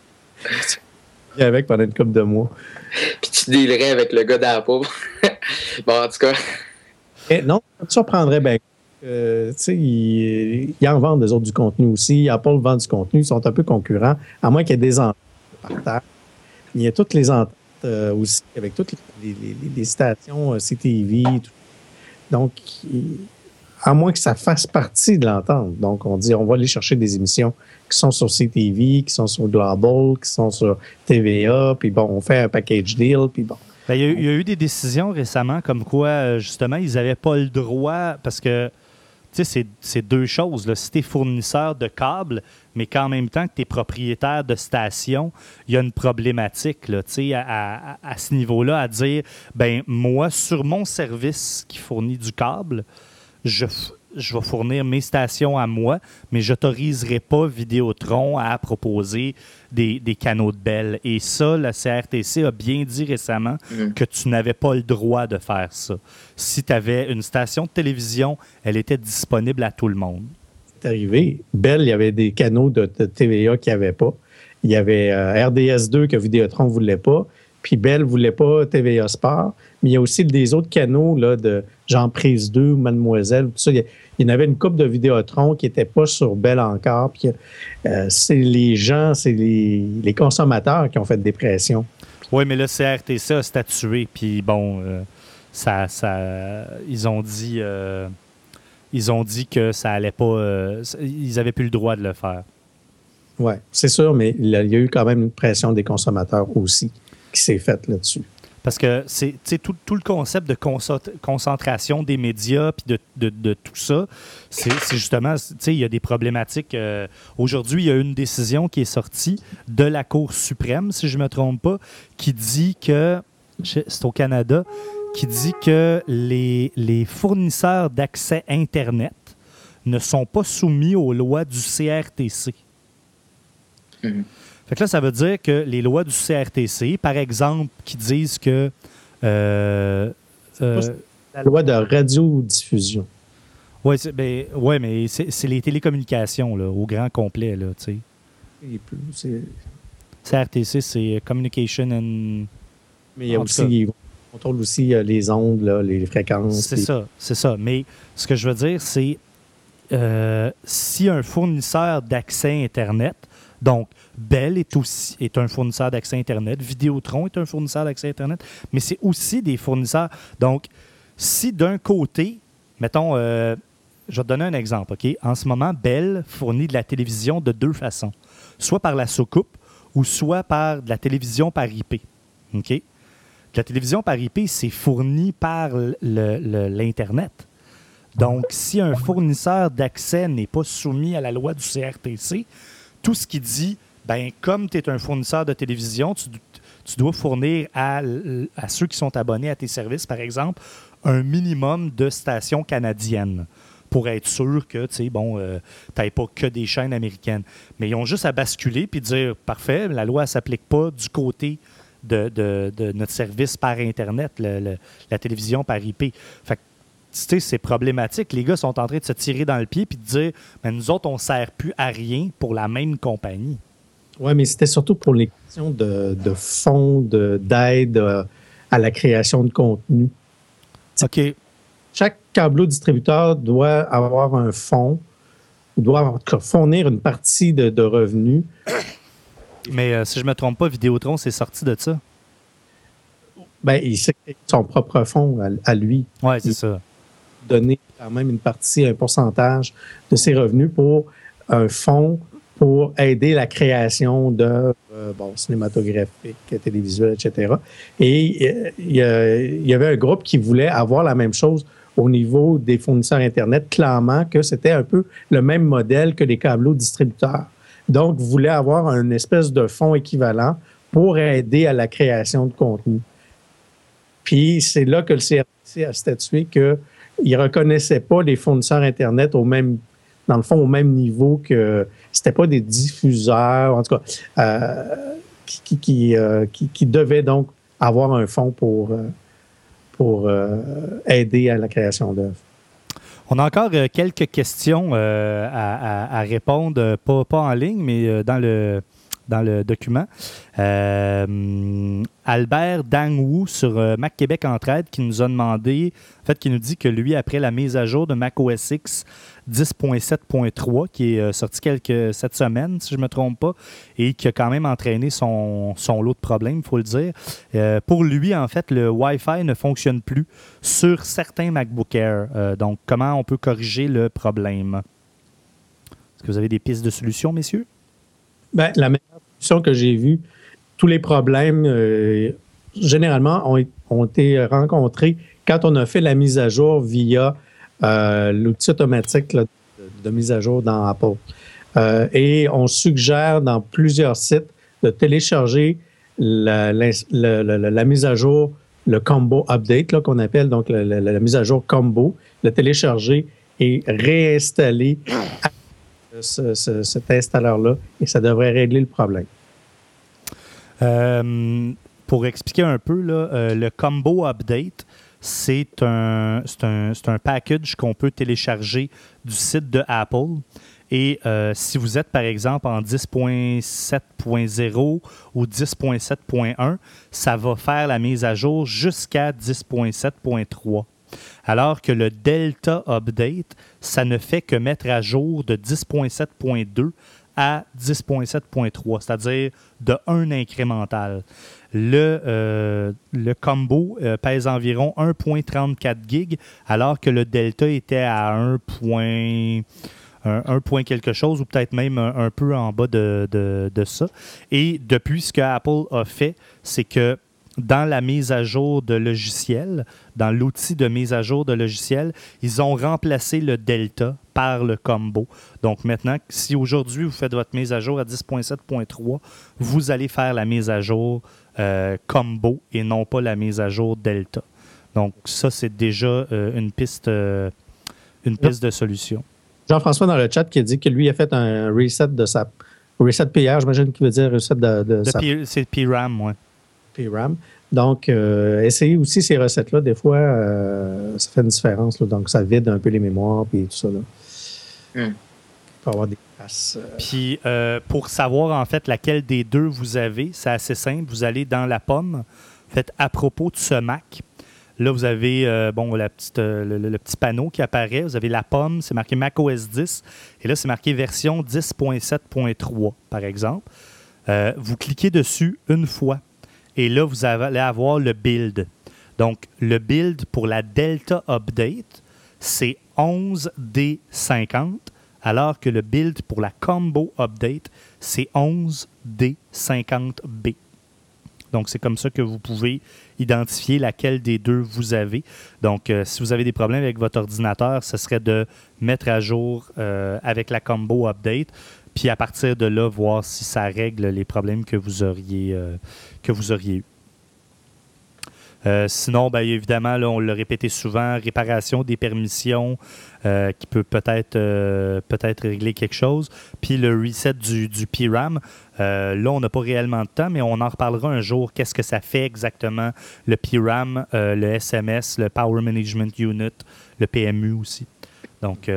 Avec pendant une couple de mois. Puis tu dealerais avec le gars d'Apple. Bon, en tout cas... Non, ça me surprendrait bien. Tu sais, ils en vendent des autres du contenu aussi. Apple vend du contenu. Ils sont un peu concurrents, à moins qu'il y ait des ententes par terre. Il y a toutes les ententes aussi, avec toutes les stations CTV. Tout. Donc, à moins que ça fasse partie de l'entente. Donc, on dit, on va aller chercher des émissions qui sont sur CTV, qui sont sur Global, qui sont sur TVA, puis bon, on fait un package deal, puis bon. Ben, il y a eu des décisions récemment comme quoi, justement, ils n'avaient pas le droit, parce que, tu sais, c'est deux choses. Là. Si tu es fournisseur de câbles, mais qu'en même temps que tu es propriétaire de stations, il y a une problématique, là, tu sais, à ce niveau-là, à dire, ben moi, sur mon service qui fournit du câble, je vais fournir mes stations à moi, mais je n'autoriserai pas Vidéotron à proposer des canaux de Bell. Et ça, la CRTC a bien dit récemment que tu n'avais pas le droit de faire ça. Si tu avais une station de télévision, elle était disponible à tout le monde. C'est arrivé. Bell, il y avait des canaux de TVA qu'il n'y avait pas. Il y avait RDS2 que Vidéotron ne voulait pas. Puis Bell ne voulait pas TVA Sport. Mais il y a aussi des autres canaux là, de genre Prise 2 ou Mademoiselle. Tout ça. Il y en avait une couple de Vidéotron qui n'étaient pas sur Bell encore. Puis c'est les gens, c'est les consommateurs qui ont fait des pressions. Oui, mais le CRTC a statué. Puis bon, ils ont dit que ça allait pas. Ils n'avaient plus le droit de le faire. Oui, c'est sûr, mais il y a eu quand même une pression des consommateurs aussi qui s'est faite là-dessus. Parce que c'est tout le concept de concentration des médias puis de tout ça, c'est justement, il y a des problématiques. Aujourd'hui, il y a une décision qui est sortie de la Cour suprême, si je ne me trompe pas, qui dit que, c'est au Canada, qui dit que les fournisseurs d'accès Internet ne sont pas soumis aux lois du CRTC. Mhm. Fait que là, ça veut dire que les lois du CRTC, par exemple, qui disent que... la loi de radiodiffusion. Oui, mais c'est les télécommunications là, au grand complet. Là, CRTC, c'est Communication and... Mais il y a aussi, ils contrôlent aussi les ondes, là, les fréquences. C'est ça. Mais ce que je veux dire, c'est si un fournisseur d'accès Internet, donc Bell est un fournisseur d'accès Internet, Vidéotron est un fournisseur d'accès Internet, mais c'est aussi des fournisseurs. Donc, si d'un côté, mettons, je vais te donner un exemple, OK? En ce moment, Bell fournit de la télévision de deux façons, soit par la soucoupe ou soit par de la télévision par IP. OK? La télévision par IP, c'est fourni par l'Internet. Donc, si un fournisseur d'accès n'est pas soumis à la loi du CRTC, tout ce qui dit, ben comme tu es un fournisseur de télévision, tu dois fournir à ceux qui sont abonnés à tes services, par exemple, un minimum de stations canadiennes pour être sûr que tu n'aies pas que des chaînes américaines. Mais ils ont juste à basculer puis dire, parfait, la loi ne s'applique pas du côté de notre service par Internet, la télévision par IP. Fait que, c'est problématique. Les gars sont en train de se tirer dans le pied et de dire, mais nous autres, on ne sert plus à rien pour la même compagnie. Oui, mais c'était surtout pour les questions de fonds, d'aide à la création de contenu. OK. Chaque câblo-distributeur doit avoir un fonds, doit fournir une partie de revenus. Mais si je ne me trompe pas, Vidéotron, c'est sorti de ça? Bien, il sait son propre fonds à lui. Oui, c'est ça. Donner quand même une partie, un pourcentage de ses revenus pour un fonds pour aider la création d'œuvres cinématographiques, télévisuelles, etc. Et il y avait un groupe qui voulait avoir la même chose au niveau des fournisseurs Internet, clamant que c'était un peu le même modèle que les câblos distributeurs. Donc, voulait avoir une espèce de fonds équivalent pour aider à la création de contenu. Puis, c'est là que le CRTC a statué qu'il ne reconnaissait pas les fournisseurs Internet dans le fond, au même niveau que c'était pas des diffuseurs, en tout cas, qui devaient donc avoir un fonds pour aider à la création d'œuvres. On a encore quelques questions à répondre, pas en ligne, mais dans le document. Albert Dang-Wu sur Mac Québec Entraide qui nous a demandé, en fait, qui nous dit que lui, après la mise à jour de Mac OS X 10.7.3, qui est sorti cette semaine, si je ne me trompe pas, et qui a quand même entraîné son lot de problèmes, il faut le dire. Pour lui, en fait, le Wi-Fi ne fonctionne plus sur certains MacBook Air. Donc, comment on peut corriger le problème? Est-ce que vous avez des pistes de solutions, messieurs? Bien, la meilleure solution que j'ai vue, tous les problèmes, généralement, ont été rencontrés quand on a fait la mise à jour via l'outil automatique là, de mise à jour dans Apple. Et on suggère dans plusieurs sites de télécharger la mise à jour, le combo update là, qu'on appelle, donc la mise à jour combo, le télécharger et réinstaller cet installeur-là et ça devrait régler le problème. Pour expliquer un peu, là, le combo update, c'est un package qu'on peut télécharger du site de Apple. Et si vous êtes, par exemple, en 10.7.0 ou 10.7.1, ça va faire la mise à jour jusqu'à 10.7.3. Alors que le Delta Update, ça ne fait que mettre à jour de 10.7.2 à 10.7.3, c'est-à-dire de 1 incrémental. Le combo pèse environ 1.34 gigs, alors que le Delta était à 1 point quelque chose, ou peut-être même un peu en bas de ça. Et depuis, ce que Apple a fait, c'est que dans la mise à jour de logiciel, dans l'outil de mise à jour de logiciel, ils ont remplacé le Delta par le combo. Donc maintenant, si aujourd'hui vous faites votre mise à jour à 10.7.3, vous allez faire la mise à jour combo et non pas la mise à jour Delta. Donc, ça, c'est déjà une piste de solution. Jean-François dans le chat qui a dit que lui a fait un reset de sa... Reset PR, j'imagine qu'il veut dire reset de sa... C'est PRAM, oui. PRAM. Donc, essayez aussi ces recettes-là. Des fois, ça fait une différence. Là. Donc, ça vide un peu les mémoires et tout ça. Là. Il peut y avoir des traces. Puis, pour savoir, en fait, laquelle des deux vous avez, c'est assez simple. Vous allez dans la pomme, faites à propos de ce Mac. Là, vous avez le petit panneau qui apparaît. Vous avez la pomme, c'est marqué Mac OS 10. Et là, c'est marqué version 10.7.3, par exemple. Vous cliquez dessus une fois. Et là, vous allez avoir le build. Donc, le build pour la Delta Update, c'est 11D50, alors que le build pour la Combo Update, c'est 11D50B. Donc, c'est comme ça que vous pouvez identifier laquelle des deux vous avez. Donc, si vous avez des problèmes avec votre ordinateur, ce serait de mettre à jour avec la Combo Update, puis à partir de là, voir si ça règle les problèmes que vous auriez eus. Sinon, bien évidemment, là, on l'a répété souvent, réparation des permissions qui peut peut-être régler quelque chose. Puis le reset du PRAM, là, on n'a pas réellement de temps, mais on en reparlera un jour. Qu'est-ce que ça fait exactement, le PRAM, le SMS, le Power Management Unit, le PMU aussi. Donc,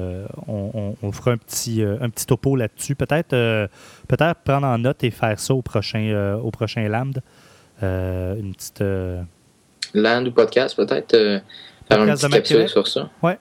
on fera un petit topo là-dessus. Peut-être prendre en note et faire ça au prochain LAMD. Une petite... Land ou podcast, peut-être faire une petite capsule sur ça. Oui.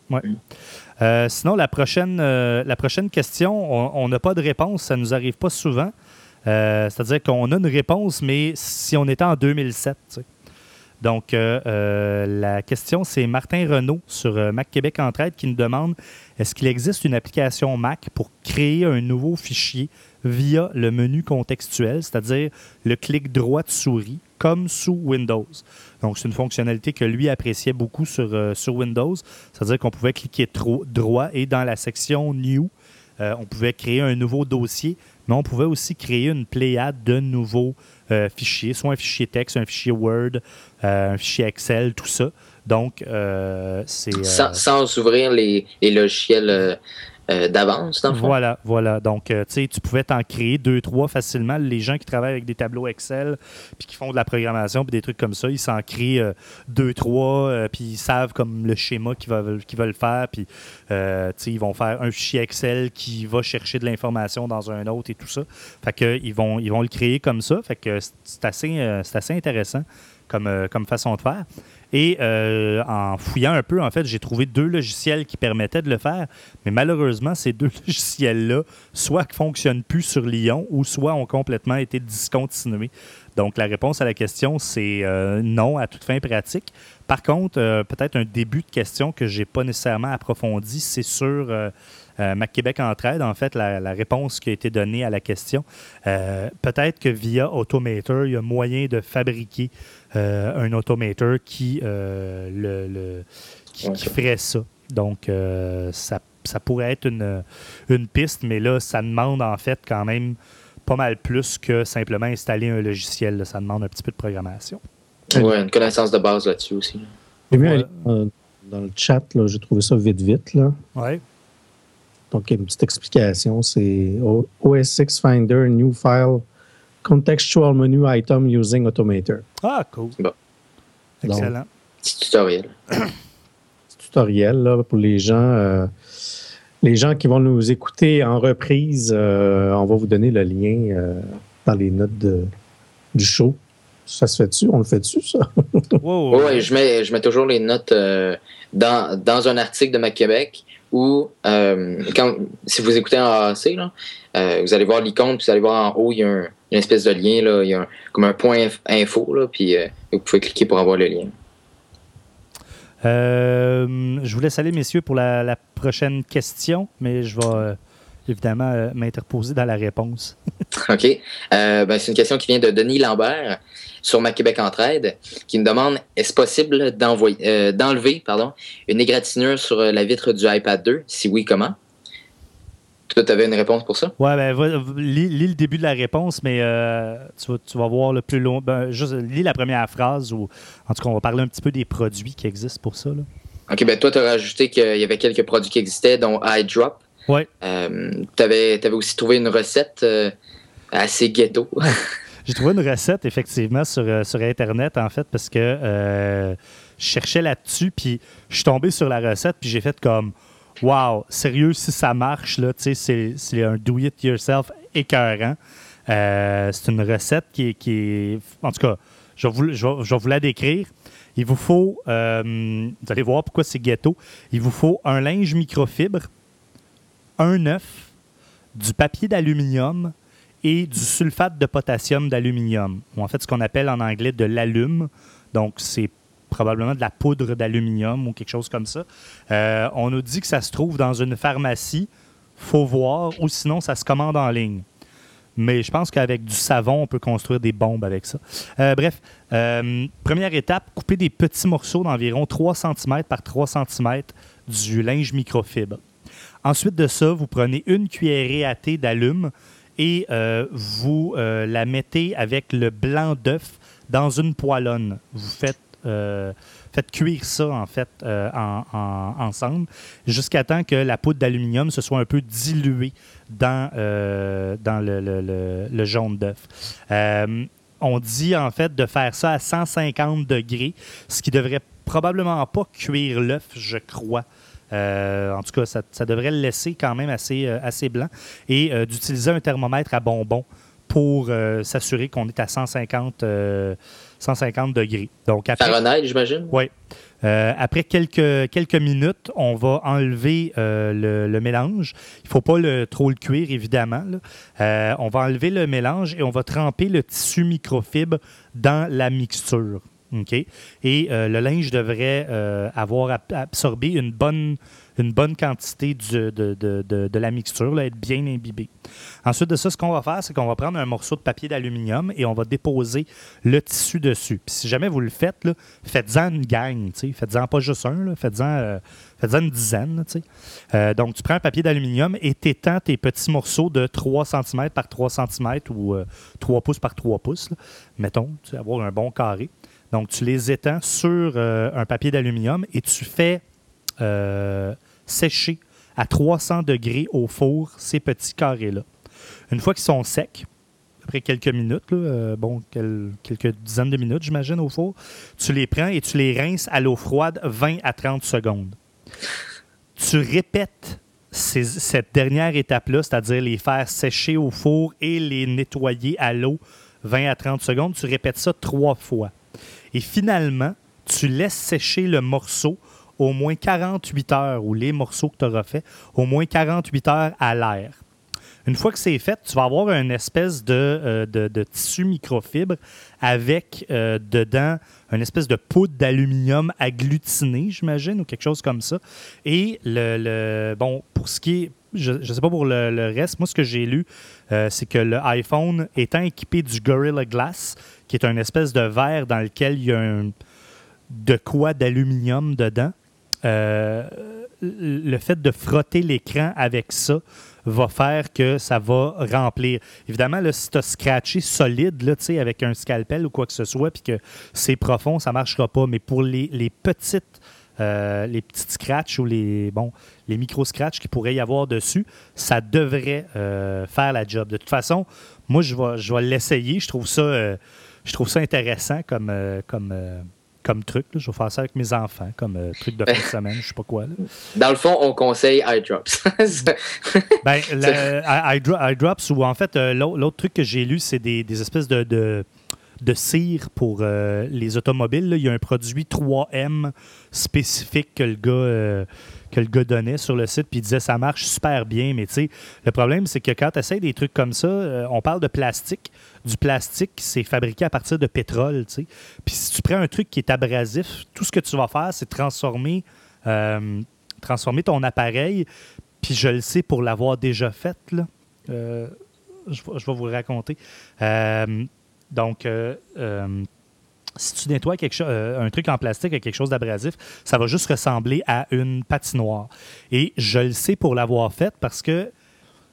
Sinon, la prochaine question, on n'a pas de réponse. Ça ne nous arrive pas souvent. C'est-à-dire qu'on a une réponse, mais si on était en 2007, tu sais. Donc, la question, c'est Martin Renaud sur Mac Québec Entraide qui nous demande est-ce qu'il existe une application Mac pour créer un nouveau fichier via le menu contextuel, c'est-à-dire le clic droit de souris, comme sous Windows. Donc, c'est une fonctionnalité que lui appréciait beaucoup sur Windows, c'est-à-dire qu'on pouvait cliquer droit et dans la section New, on pouvait créer un nouveau dossier, mais on pouvait aussi créer une pléiade de nouveaux fichiers, soit un fichier texte, un fichier Word, un fichier Excel, tout ça. Donc, c'est... Sans ouvrir les logiciels d'avance, dans le fond. Voilà. Donc, tu sais, tu pouvais t'en créer 2-3 facilement. Les gens qui travaillent avec des tableaux Excel puis qui font de la programmation puis des trucs comme ça, ils s'en créent 2-3 puis ils savent comme le schéma qu'ils veulent faire puis, tu sais, ils vont faire un fichier Excel qui va chercher de l'information dans un autre et tout ça. Fait qu'ils vont le créer comme ça. Fait que c'est assez intéressant comme façon de faire. Et en fouillant un peu, en fait, j'ai trouvé 2 logiciels qui permettaient de le faire, mais malheureusement, ces 2 logiciels-là, soit ne fonctionnent plus sur Lyon, ou soit ont complètement été discontinués. Donc, la réponse à la question, c'est non à toute fin pratique. Par contre, peut-être un début de question que je n'ai pas nécessairement approfondi, c'est sur Mac Québec Entraide, en fait, la réponse qui a été donnée à la question. Peut-être que via Automator, il y a moyen de fabriquer un Automator qui ferait ça. Donc, ça pourrait être une piste, mais là, ça demande en fait quand même pas mal plus que simplement installer un logiciel. Là. Ça demande un petit peu de programmation. Oui, une connaissance de base là-dessus aussi. J'ai vu dans le chat, là, j'ai trouvé ça vite. Oui. Donc, il y a une petite explication. C'est OS6 Finder, New File, Contextual Menu Item Using Automator. Ah, cool. Bon. Excellent. Petit tutoriel. Petit tutoriel là, pour les gens qui vont nous écouter en reprise. On va vous donner le lien dans les notes du show. Ça se fait-tu? On le fait-tu, ça? Wow. Oui, je mets toujours les notes dans un article de Mac Québec où, si vous écoutez en AAC, là, vous allez voir l'icône, puis vous allez voir en haut, il y a une espèce de lien, là, il y a comme un point info, là, puis vous pouvez cliquer pour avoir le lien. Je vous laisse aller, messieurs, pour la prochaine question, mais je vais évidemment m'interposer dans la réponse. OK. C'est une question qui vient de Denis Lambert sur Mac Québec Entraide qui me demande est-ce possible d'enlever une égratignure sur la vitre du iPad 2? Si oui, comment? Toi, tu avais une réponse pour ça? Ouais, lis le début de la réponse, mais tu vas voir le plus long. Juste lis la première phrase, ou en tout cas, on va parler un petit peu des produits qui existent pour ça. Là. OK, toi, tu as rajouté qu'il y avait quelques produits qui existaient, dont iDrop. Oui. Tu avais aussi trouvé une recette assez ghetto. J'ai trouvé une recette, effectivement, sur Internet, en fait, parce que je cherchais là-dessus, puis je suis tombé sur la recette, puis j'ai fait comme « Wow, sérieux, si ça marche, là, c'est un do-it-yourself écœurant. » C'est une recette qui est... En tout cas, je vais vous la décrire. Il vous faut... vous allez voir pourquoi c'est ghetto. Il vous faut un linge microfibre, un œuf, du papier d'aluminium et du sulfate de potassium d'aluminium, ou en fait ce qu'on appelle en anglais de l'allume. Donc, c'est probablement de la poudre d'aluminium ou quelque chose comme ça. On nous dit que ça se trouve dans une pharmacie. Faut voir, ou sinon, ça se commande en ligne. Mais je pense qu'avec du savon, on peut construire des bombes avec ça. Première étape, couper des petits morceaux d'environ 3 cm par 3 cm du linge microfibre. Ensuite de ça, vous prenez une cuillerée à thé d'allume et vous la mettez avec le blanc d'œuf dans une poêlonne. Vous faites cuire ça, en fait, ensemble, jusqu'à temps que la poudre d'aluminium se soit un peu diluée dans le jaune d'œuf. On dit, en fait, de faire ça à 150 degrés, ce qui ne devrait probablement pas cuire l'œuf, je crois. En tout cas, ça devrait le laisser quand même assez blanc. Et d'utiliser un thermomètre à bonbons pour s'assurer qu'on est à 150 degrés. Donc, Fahrenheit, j'imagine? Oui. Après quelques minutes, on va enlever le mélange. Il ne faut pas trop le cuire, évidemment. Là. On va enlever le mélange et on va tremper le tissu microfibre dans la mixture. Okay? Et le linge devrait avoir absorbé une bonne quantité de la mixture, là, être bien imbibé. Ensuite de ça, ce qu'on va faire, c'est qu'on va prendre un morceau de papier d'aluminium et on va déposer le tissu dessus. Puis si jamais vous le faites, là, faites-en une gang. Faites-en pas juste un, là, faites-en une dizaine. Là, donc, tu prends un papier d'aluminium et t'étends tes petits morceaux de 3 cm par 3 cm ou 3 pouces par 3 pouces. Là. Mettons, avoir un bon carré. Donc, tu les étends sur un papier d'aluminium et tu fais sécher à 300 degrés au four ces petits carrés-là. Une fois qu'ils sont secs, après quelques minutes, là, quelques dizaines de minutes, j'imagine, au four, tu les prends et tu les rinces à l'eau froide 20 à 30 secondes. Tu répètes cette dernière étape-là, c'est-à-dire les faire sécher au four et les nettoyer à l'eau 20 à 30 secondes. Tu répètes ça 3 fois. Et finalement, tu laisses sécher le morceau au moins 48 heures, ou les morceaux que tu auras fait, au moins 48 heures à l'air. Une fois que c'est fait, tu vas avoir une espèce de tissu microfibre avec dedans une espèce de poudre d'aluminium agglutinée, j'imagine, ou quelque chose comme ça. Et pour ce qui est, je ne sais pas pour le reste, moi ce que j'ai lu, c'est que l'iPhone étant équipé du Gorilla Glass, qui est une espèce de verre dans lequel il y a de quoi d'aluminium dedans, le fait de frotter l'écran avec ça va faire que ça va remplir. Évidemment, là, si tu as scratché solide là, avec un scalpel ou quoi que ce soit, puis que c'est profond, ça ne marchera pas. Mais pour les petites scratchs ou les micro-scratchs qu'il pourrait y avoir dessus, ça devrait faire la job. De toute façon, moi, je vais l'essayer. Je trouve ça intéressant comme truc. Là. Je vais faire ça avec mes enfants, comme truc de fin de semaine, je ne sais pas quoi. Là. Dans le fond, on conseille iDrops. iDrops, ou en fait, l'autre truc que j'ai lu, c'est des espèces de cire pour les automobiles. Là. Il y a un produit 3M spécifique que le gars donnait sur le site, puis il disait ça marche super bien, mais tu sais, le problème, c'est que quand tu essaies des trucs comme ça, on parle de plastique. Du plastique, c'est fabriqué à partir de pétrole, tu sais. Puis si tu prends un truc qui est abrasif, tout ce que tu vas faire, c'est transformer ton appareil, puis je le sais pour l'avoir déjà fait, là. Je vais vous le raconter. Si tu nettoies un truc en plastique avec quelque chose d'abrasif, ça va juste ressembler à une patinoire. Et je le sais pour l'avoir fait parce que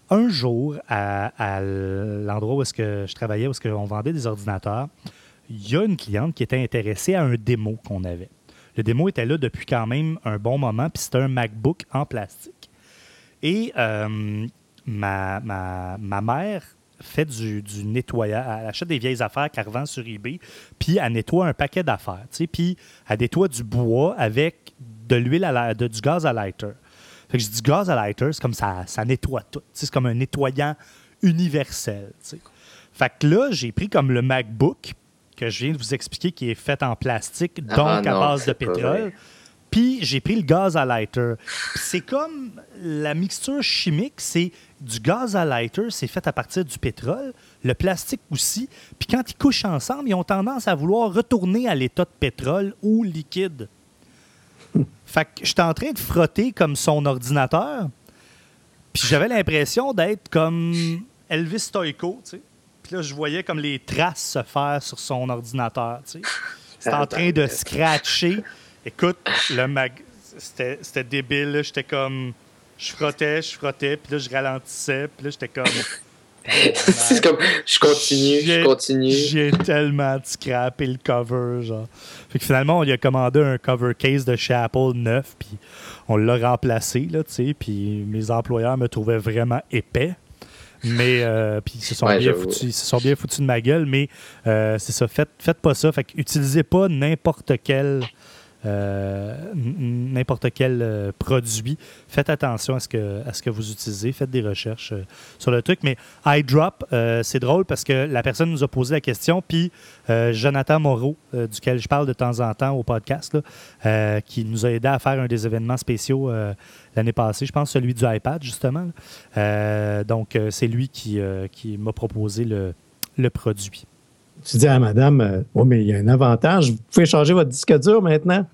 un jour, à l'endroit où est-ce que je travaillais, où est-ce qu'on vendait des ordinateurs, il y a une cliente qui était intéressée à un démo qu'on avait. Le démo était là depuis quand même un bon moment, puis c'était un MacBook en plastique. Et ma mère fait du nettoyage. Elle achète des vieilles affaires qu'elle revend sur eBay, puis elle nettoie un paquet d'affaires. Puis elle nettoie du bois avec de l'huile du gaz à lighter. Fait que je dis gaz à lighter, c'est comme ça nettoie tout. C'est comme un nettoyant universel. T'sais. Fait que là, j'ai pris comme le MacBook que je viens de vous expliquer qui est fait en plastique, donc à base de pétrole. Puis j'ai pris le gaz à lighter. Puis c'est comme la mixture chimique, c'est du gaz à lighter, c'est fait à partir du pétrole, le plastique aussi. Puis quand ils couchent ensemble, ils ont tendance à vouloir retourner à l'état de pétrole ou liquide. Fait que j'étais en train de frotter comme son ordinateur, puis j'avais l'impression d'être comme Elvis Stoico, tu sais. Puis là, je voyais comme les traces se faire sur son ordinateur, tu sais. C'était en train de scratcher. Écoute, c'était débile, là. J'étais comme... Je frottais, puis là, je ralentissais, puis là, j'étais comme... C'est comme, je continue. J'ai tellement scrappé le cover, genre. Fait que finalement, on lui a commandé un cover case de chez Apple neuf, puis on l'a remplacé, là, tu sais, puis mes employeurs me trouvaient vraiment épais. Mais, puis ils se sont bien foutus de ma gueule, mais c'est ça, faites pas ça. Fait que utilisez pas n'importe quel produit. Faites attention à ce que vous utilisez. Faites des recherches sur le truc. Mais iDrop, c'est drôle parce que la personne nous a posé la question, puis Jonathan Moreau, duquel je parle de temps en temps au podcast, là, qui nous a aidé à faire un des événements spéciaux l'année passée, je pense celui du iPad, justement. Donc, c'est lui qui m'a proposé le produit. Tu dis à madame, oh, mais il y a un avantage, vous pouvez changer votre disque dur maintenant.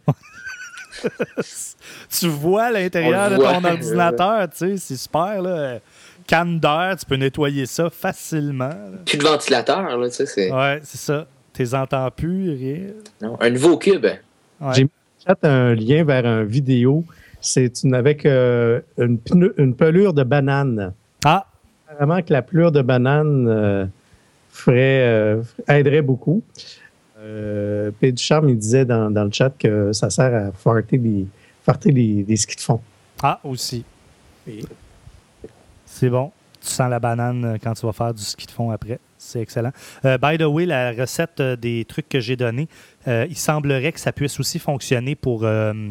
Tu vois l'intérieur de ton ordinateur, tu sais, c'est super, là. Canne d'air, tu peux nettoyer ça facilement. Là. Plus de ventilateur, là, tu sais. Ouais, c'est ça. Tu les entends plus, rien. Non, un nouveau cube. Ouais. J'ai mis un lien vers une vidéo. C'est avec une pelure de banane. Ah! Apparemment que la pelure de banane aiderait beaucoup. P. Ducharme, il disait dans le chat que ça sert à farter les skis de fond. Ah, aussi. Et... C'est bon. Tu sens la banane quand tu vas faire du ski de fond après. C'est excellent. By the way, la recette des trucs que j'ai donnés, il semblerait que ça puisse aussi fonctionner pour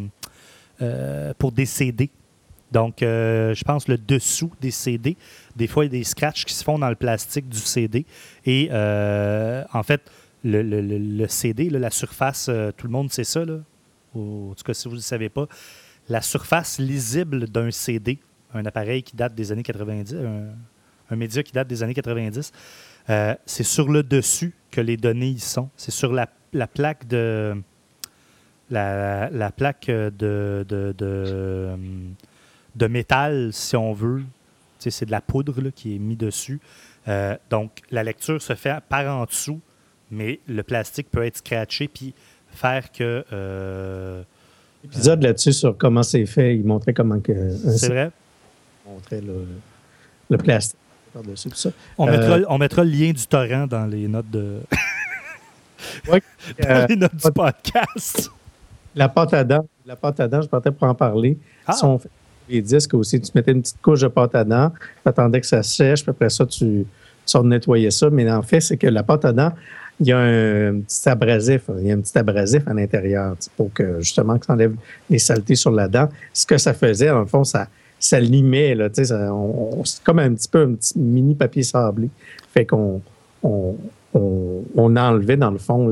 des CD. Donc, je pense le dessous des CD. Des fois, il y a des scratchs qui se font dans le plastique du CD. Et en fait, le CD, là, la surface, tout le monde sait ça, là. En tout cas, si vous ne le savez pas, la surface lisible d'un CD, un appareil qui date des années 90, un média qui date des années 90, c'est sur le dessus que les données y sont. C'est sur la plaque de... La plaque de métal, si on veut. Tu sais, c'est de la poudre là, qui est mise dessus. Donc, la lecture se fait par en dessous, mais le plastique peut être scratché puis faire que... L'épisode là-dessus sur comment c'est fait, il montrait comment que... c'est vrai? Il montrait le plastique par-dessus tout ça. On mettra le lien du torrent dans les notes de... Ouais, dans les notes du podcast. La pâte à dents, je partais pour en parler. Ah. Si on fait les disques aussi, tu mettais une petite couche de pâte à dents, tu attendais que ça sèche, puis après ça, tu sors de nettoyer ça. Mais en fait, c'est que la pâte à dents, il y a un petit abrasif. Il y a un petit abrasif à l'intérieur pour que, justement, que ça enlève les saletés sur la dent. Ce que ça faisait, dans le fond, ça limait, là, c'est comme un petit mini papier sablé. Fait qu'on enlevait, dans le fond,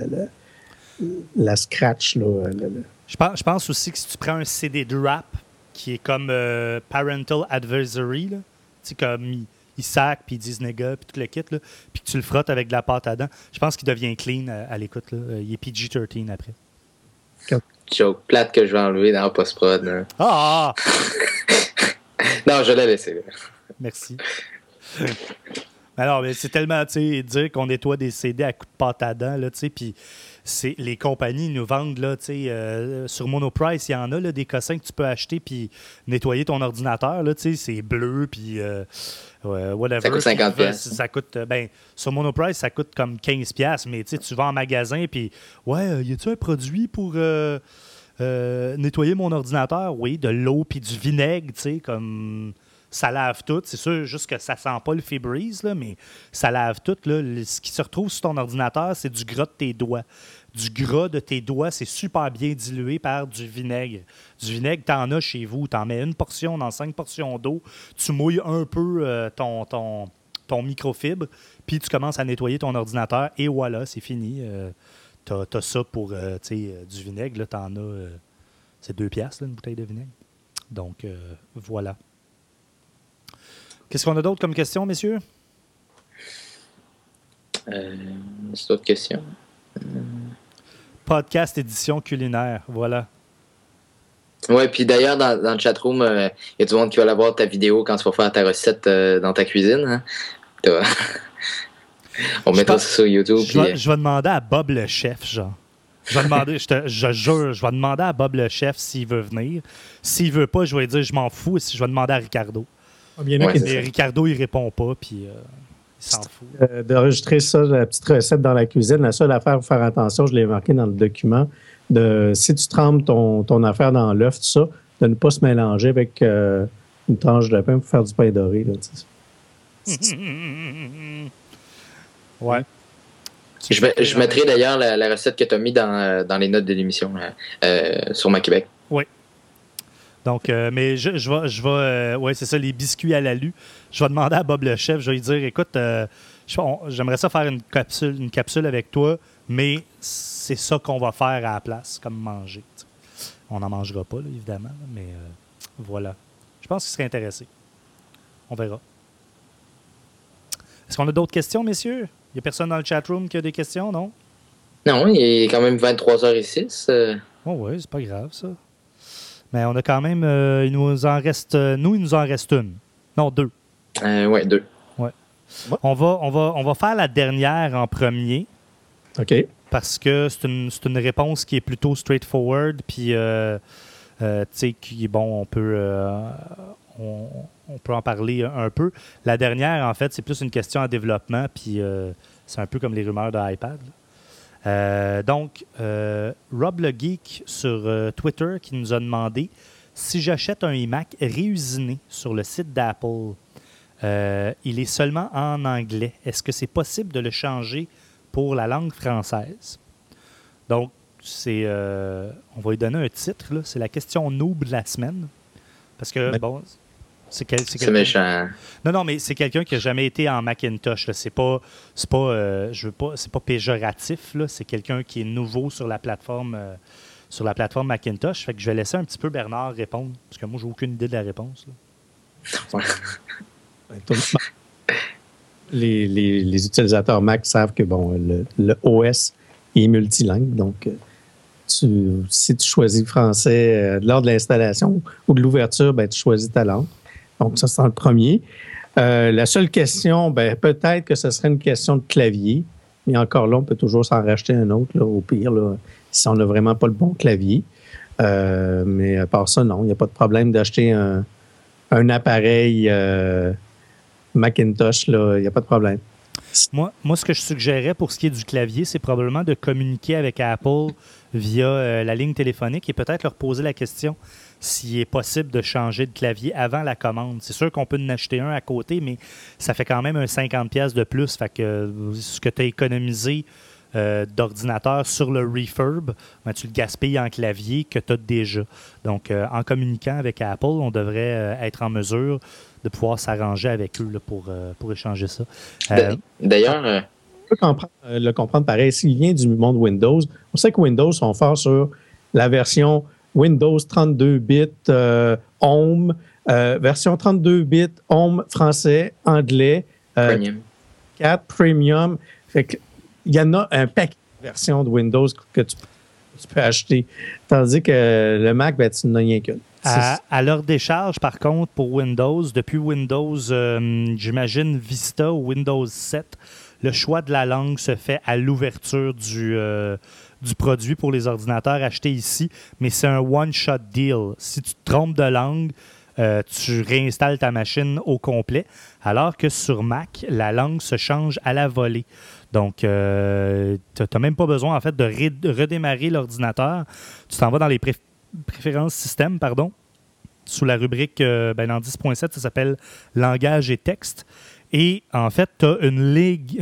la scratch. Là, Je pense aussi que si tu prends un CD de rap qui est comme Parental Advisory, là, comme ils sac, puis ils disent nigga, puis tout le kit, là, puis que tu le frottes avec de la pâte à dents, je pense qu'il devient clean à l'écoute. Là. Il est PG-13 après. Joke plate que je vais enlever dans la post-prod. Là. Ah! Non, je l'ai laissé. Là. Merci. Alors, mais c'est tellement, tu sais, dire qu'on nettoie des CD à coups de pâte à dents, là, tu sais, puis les compagnies nous vendent, là, tu sais, sur Monoprice, il y en a, là, des cossins que tu peux acheter puis nettoyer ton ordinateur, là, tu sais, c'est bleu, puis whatever. Ça coûte 50$. Ça coûte, sur Monoprice, ça coûte comme 15$, mais tu sais, tu vas en magasin, puis, y a-tu un produit pour nettoyer mon ordinateur? Oui, de l'eau puis du vinaigre, tu sais, comme... Ça lave tout. C'est sûr, juste que ça sent pas le Febreze, là, mais ça lave tout. Là. Ce qui se retrouve sur ton ordinateur, c'est du gras de tes doigts. Du gras de tes doigts, c'est super bien dilué par du vinaigre. Du vinaigre, tu en as chez vous. Tu en mets une portion dans 5 portions d'eau. Tu mouilles un peu ton microfibre, puis tu commences à nettoyer ton ordinateur, et voilà, c'est fini. Tu as ça pour du vinaigre. Tu en as... c'est 2$, là, une bouteille de vinaigre. Donc, voilà. Qu'est-ce qu'on a d'autre comme question, messieurs? C'est d'autres questions. Podcast édition culinaire, voilà. Oui, puis d'ailleurs, dans le chatroom, il y a du monde qui va voir ta vidéo quand tu vas faire ta recette dans ta cuisine. Hein? On mettra ça sur YouTube. Je vais demander à Bob le chef, genre. Je vais demander, je jure, je vais demander à Bob le chef s'il veut venir. S'il veut pas, je vais lui dire je m'en fous. Je vais demander à Ricardo. Mais Ricardo, il répond pas, puis il s'en fout. D'enregistrer ça, la petite recette dans la cuisine, la seule affaire pour faire attention, je l'ai marqué dans le document, si tu trempes ton affaire dans l'œuf, tout ça, de ne pas se mélanger avec une tranche de pain pour faire du pain doré. Là, ouais. Je mettrai d'ailleurs la recette que tu as mis dans les notes de l'émission sur Ma Québec. Oui. Donc, mais je vais c'est ça, les biscuits à l'alu. Je vais demander à Bob le chef, je vais lui dire, écoute, j'aimerais ça faire une capsule avec toi, mais c'est ça qu'on va faire à la place, comme manger. T'sais. On n'en mangera pas, là, évidemment, mais voilà. Je pense qu'il serait intéressé. On verra. Est-ce qu'on a d'autres questions, messieurs? Il n'y a personne dans le chatroom qui a des questions, non? Non, il est quand même 23h06. Oh oui, c'est pas grave, ça. Mais on a quand même... il nous en reste une. Non, 2. Oui, 2. Ouais. On va faire la dernière en premier. OK. Parce que c'est une réponse qui est plutôt straightforward. Puis, tu sais, bon, on peut en parler un peu. La dernière, en fait, c'est plus une question en développement. Puis, c'est un peu comme les rumeurs de iPad. Donc, Rob le Geek sur Twitter qui nous a demandé si j'achète un iMac réusiné sur le site d'Apple, il est seulement en anglais. Est-ce que c'est possible de le changer pour la langue française? Donc, on va lui donner un titre. Là. C'est la question noob de la semaine. Parce que, bon... C'est méchant. Non, mais c'est quelqu'un qui n'a jamais été en Macintosh. Là. C'est pas péjoratif. Là. C'est quelqu'un qui est nouveau sur la plateforme Macintosh. Fait que je vais laisser un petit peu Bernard répondre. Parce que moi, j'ai aucune idée de la réponse. Là. Les utilisateurs Mac savent que le OS est multilingue. Donc, si tu choisis français lors de l'installation ou de l'ouverture, tu choisis ta langue. Donc, ça, c'est le premier. La seule question, peut-être que ce serait une question de clavier. Mais encore là, on peut toujours s'en racheter un autre, là, au pire, là, si on n'a vraiment pas le bon clavier. Mais à part ça, non, il n'y a pas de problème d'acheter un appareil Macintosh. Il n'y a pas de problème. Moi, ce que je suggérais pour ce qui est du clavier, c'est probablement de communiquer avec Apple via la ligne téléphonique et peut-être leur poser la question s'il est possible de changer de clavier avant la commande. C'est sûr qu'on peut en acheter un à côté, mais ça fait quand même un 50$ de plus. Fait que ce que tu as économisé d'ordinateur sur le refurb, tu le gaspilles en clavier que tu as déjà. Donc, en communiquant avec Apple, on devrait être en mesure de pouvoir s'arranger avec eux là, pour échanger ça. D'ailleurs... On peut le comprendre pareil. S'il vient du monde Windows, on sait que Windows sont forts sur la version Windows 32 bits Home, version 32 bits Home français, anglais, Premium. 4 Premium. Fait que, il y en a un paquet de versions de Windows que tu peux acheter. Tandis que le Mac, tu n'en as rien qu'une. À leur décharge, par contre, pour Windows, depuis Windows, j'imagine Vista ou Windows 7, le choix de la langue se fait à l'ouverture du produit pour les ordinateurs achetés ici, mais c'est un one-shot deal. Si tu te trompes de langue, tu réinstalles ta machine au complet, alors que sur Mac, la langue se change à la volée. Donc, tu n'as même pas besoin, en fait, de redémarrer l'ordinateur. Tu t'en vas dans les préférences système, sous la rubrique, dans 10.7, ça s'appelle « Langage et texte ». Et en fait, tu as une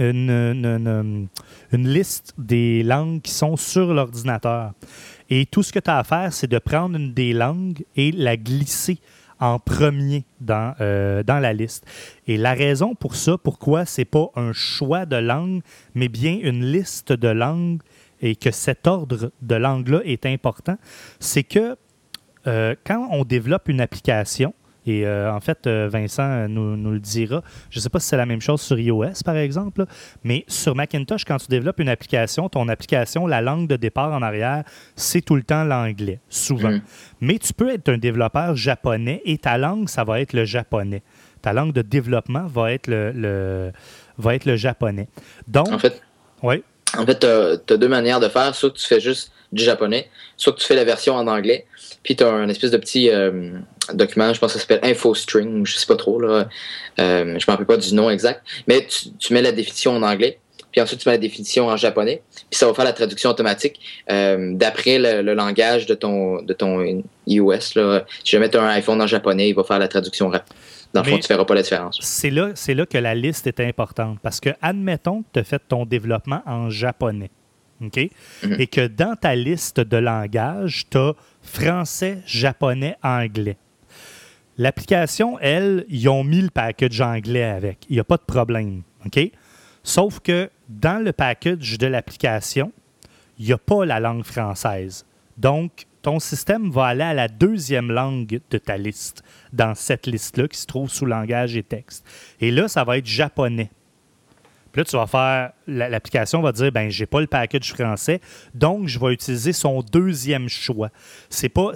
liste des langues qui sont sur l'ordinateur. Et tout ce que tu as à faire, c'est de prendre une des langues et la glisser en premier dans la liste. Et la raison pour ça, pourquoi c'est pas un choix de langue, mais bien une liste de langues et que cet ordre de langue-là est important, c'est que quand on développe une application, et en fait, Vincent nous le dira. Je ne sais pas si c'est la même chose sur iOS, par exemple, mais sur Macintosh, quand tu développes une application, ton application, la langue de départ en arrière, c'est tout le temps l'anglais, souvent. Mais tu peux être un développeur japonais et ta langue, ça va être le japonais. Ta langue de développement va être le japonais. Donc, en fait, tu as deux manières de faire. Soit tu fais juste du japonais, soit tu fais la version en anglais, puis tu as un espèce de petit document, je pense que ça s'appelle InfoString, je sais pas trop, là. Je ne me rappelle pas du nom exact, mais tu mets la définition en anglais, puis ensuite tu mets la définition en japonais, puis ça va faire la traduction automatique d'après le langage de ton iOS. Là. Si jamais tu as un iPhone en japonais, il va faire la traduction rapide. Dans le fond, tu ne verras pas la différence. C'est là que la liste est importante, parce que admettons que tu as fait ton développement en japonais. Okay? Et que dans ta liste de langages, tu as français, japonais, anglais. L'application, elle, ils ont mis le package anglais avec. Il n'y a pas de problème. Okay? Sauf que dans le package de l'application, il n'y a pas la langue française. Donc, ton système va aller à la deuxième langue de ta liste, dans cette liste-là qui se trouve sous langage et texte. Et là, ça va être japonais. Puis là, tu vas faire, l'application va dire, j'ai pas le package français, donc je vais utiliser son deuxième choix. C'est pas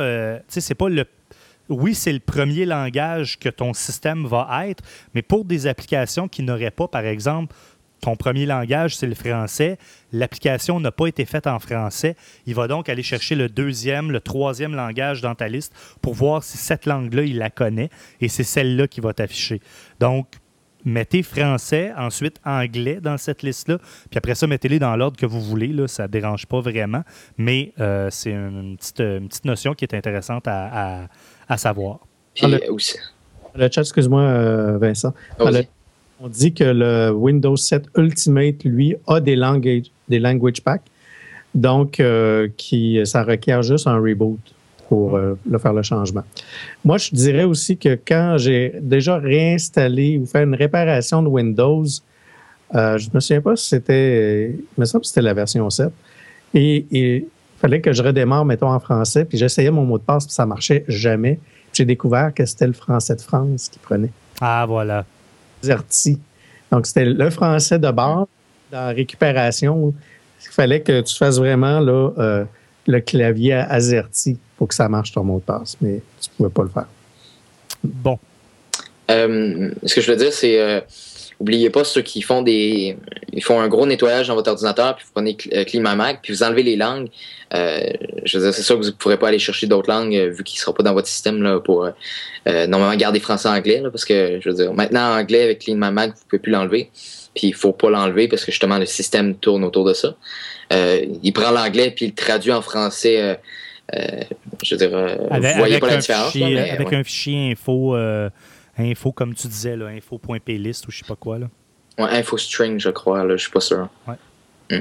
le... Oui, c'est le premier langage que ton système va être, mais pour des applications qui n'auraient pas, par exemple, ton premier langage, c'est le français, l'application n'a pas été faite en français, il va donc aller chercher le deuxième, le troisième langage dans ta liste pour voir si cette langue-là, il la connaît, et c'est celle-là qui va t'afficher. Donc, mettez français, ensuite anglais dans cette liste-là, puis après ça, mettez-les dans l'ordre que vous voulez, là, ça ne dérange pas vraiment, mais c'est une petite notion qui est intéressante à savoir. Puis, le chat, excuse-moi, Vincent. On dit que le Windows 7 Ultimate, lui, a des language packs, donc ça requiert juste un reboot pour faire le changement. Moi, je dirais aussi que quand j'ai déjà réinstallé ou fait une réparation de Windows, je ne me souviens pas si c'était... Il me semble que c'était la version 7. Et il fallait que je redémarre, mettons, en français, puis j'essayais mon mot de passe, puis ça ne marchait jamais. Puis j'ai découvert que c'était le français de France qui prenait. Ah, voilà. AZERTY. Donc, c'était le français de base dans la récupération. Il fallait que tu fasses vraiment là, le clavier AZERTY pour que ça marche ton mot de passe, mais tu ne pouvais pas le faire. Bon. Ce que je veux dire, c'est oubliez pas ceux qui font un gros nettoyage dans votre ordinateur, puis vous prenez Clean My Mac, puis vous enlevez les langues. Je veux dire, c'est sûr que vous ne pourrez pas aller chercher d'autres langues vu qu'ils ne seront pas dans votre système là, pour normalement garder français-anglais, parce que je veux dire, maintenant anglais avec Clean My Mac, vous ne pouvez plus l'enlever. Puis il ne faut pas l'enlever parce que justement le système tourne autour de ça. Il prend l'anglais puis il le traduit en français. Je veux dire, vous ne voyez pas la différence. Avec un fichier info, comme tu disais, là, info.plist ou je ne sais pas quoi. Là. Ouais, InfoString, je crois. Je ne suis pas sûr. Ouais.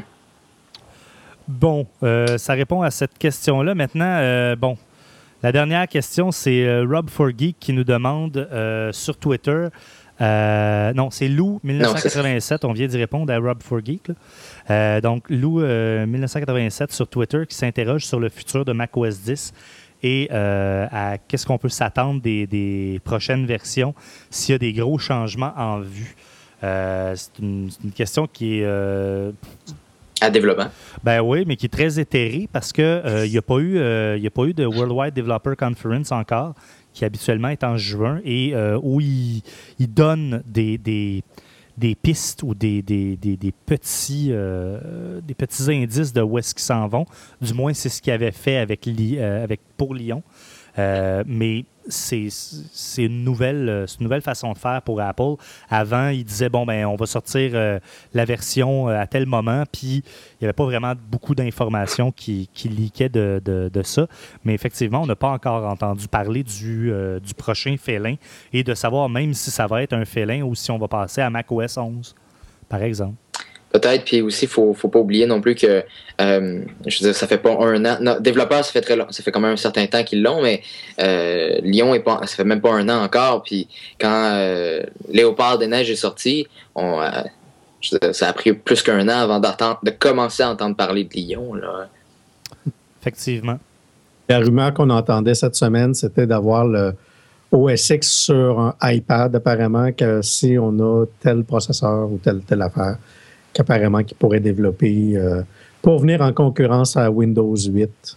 Bon, ça répond à cette question-là. Maintenant, la dernière question, c'est Rob for Geek qui nous demande sur Twitter. Non, c'est Lou 1987. On vient d'y répondre à Rob for Geek. Donc, Lou 1987 sur Twitter qui s'interroge sur le futur de macOS 10 et à qu'est-ce qu'on peut s'attendre des prochaines versions s'il y a des gros changements en vue. C'est une question qui est... À développement. Ben oui, mais qui est très éthéré parce que il n'y a pas eu de Worldwide Developer Conference encore, qui habituellement est en juin, et où il donne des pistes ou des petits indices de où est-ce qu'ils s'en vont. Du moins, c'est ce qu'il avait fait pour Lyon. Mais c'est une nouvelle façon de faire pour Apple. Avant, ils disaient, bon, ben on va sortir la version à tel moment, puis il n'y avait pas vraiment beaucoup d'informations qui leakaient de ça. Mais effectivement, on n'a pas encore entendu parler du prochain félin et de savoir même si ça va être un félin ou si on va passer à macOS 11, par exemple. Peut-être, puis aussi, faut pas oublier non plus que, je veux dire, ça fait pas un an. Non, développeurs, ça fait quand même un certain temps qu'ils l'ont, mais Lyon ça fait même pas un an encore. Puis quand Léopard des Neiges est sorti, ça a pris plus qu'un an avant de commencer à entendre parler de Lyon, là. Effectivement. La rumeur qu'on entendait cette semaine, c'était d'avoir le OS X sur un iPad, apparemment, que si on a tel processeur ou telle affaire, qu'apparemment qui pourrait développer pour venir en concurrence à Windows 8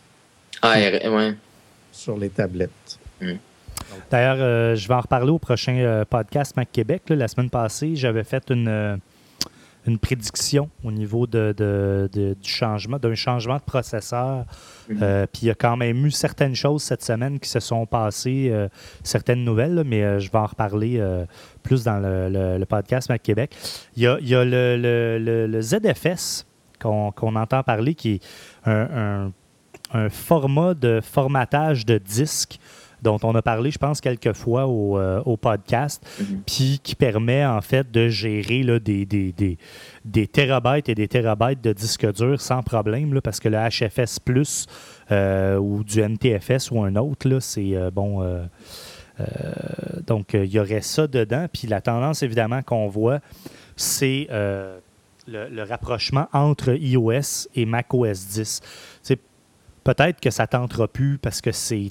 sur les tablettes. D'ailleurs, je vais en reparler au prochain podcast Mac Québec. Là, la semaine passée, j'avais fait une prédiction au niveau d'un changement de processeur. Puis il y a quand même eu certaines choses cette semaine qui se sont passées, certaines nouvelles, là, mais je vais en reparler plus dans le podcast Mac Québec. Il y a le ZFS qu'on entend parler, qui est un format de formatage de disque dont on a parlé, je pense, quelques fois au podcast, puis qui permet, en fait, de gérer là, des térabytes et des térabytes de disques durs sans problème, là, parce que le HFS Plus ou du NTFS ou un autre, là, c'est donc, il y aurait ça dedans. Puis la tendance, évidemment, qu'on voit, c'est le rapprochement entre iOS et macOS 10. T'sais, peut-être que ça ne tentera plus parce que c'est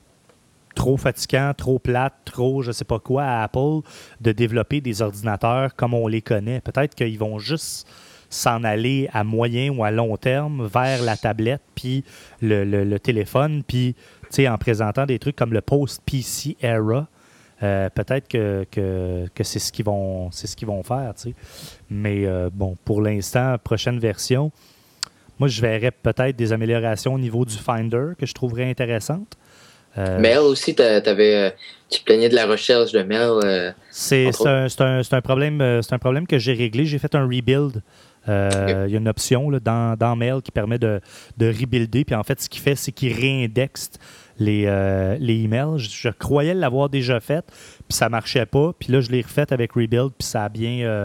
trop fatigant, trop plate, trop je ne sais pas quoi à Apple de développer des ordinateurs comme on les connaît. Peut-être qu'ils vont juste s'en aller à moyen ou à long terme vers la tablette puis le téléphone, puis en présentant des trucs comme le post-PC era. Peut-être que c'est ce qu'ils vont faire. T'sais. Mais bon, pour l'instant, prochaine version, moi je verrais peut-être des améliorations au niveau du Finder que je trouverais intéressantes. Mail aussi, tu te plaignais de la recherche de Mail. C'est un problème que j'ai réglé. J'ai fait un rebuild. Il y a une option là, dans Mail qui permet de rebuilder. Puis en fait, ce qu'il fait, c'est qu'il réindexe les emails. Je croyais l'avoir déjà fait, puis ça ne marchait pas. Puis là, je l'ai refait avec Rebuild, puis ça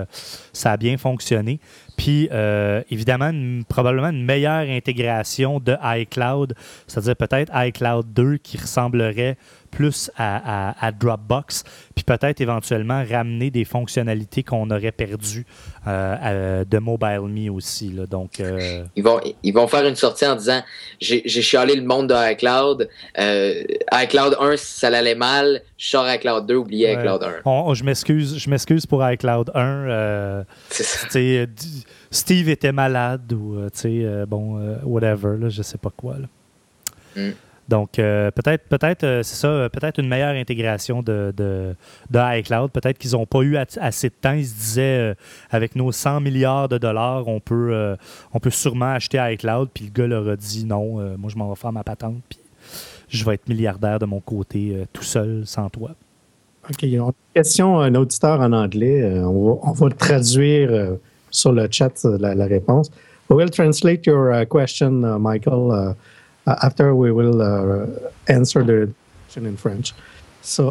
a bien fonctionné. Puis, évidemment, probablement une meilleure intégration de iCloud, c'est-à-dire peut-être iCloud 2 qui ressemblerait plus à Dropbox, puis peut-être éventuellement ramener des fonctionnalités qu'on aurait perdues de MobileMe aussi. Là. Donc, Ils vont faire une sortie en disant j'ai chialé le monde de iCloud. iCloud 1, ça allait mal. Je sors iCloud 2, oubliez iCloud 1. Je m'excuse pour iCloud 1. C'est ça. Steve était malade ou whatever, là, je sais pas quoi. Là. Donc, peut-être c'est ça, peut-être une meilleure intégration de iCloud. Peut-être qu'ils n'ont pas eu assez de temps. Ils se disaient, avec nos 100 milliards de dollars, on peut sûrement acheter iCloud. Puis le gars leur a dit non, moi je m'en vais faire ma patente. Puis je vais être milliardaire de mon côté, tout seul, sans toi. OK. On a une question, un auditeur en anglais. On va le traduire sur le chat, la réponse. We will translate your question, Michael, after we will answer the question in French. So,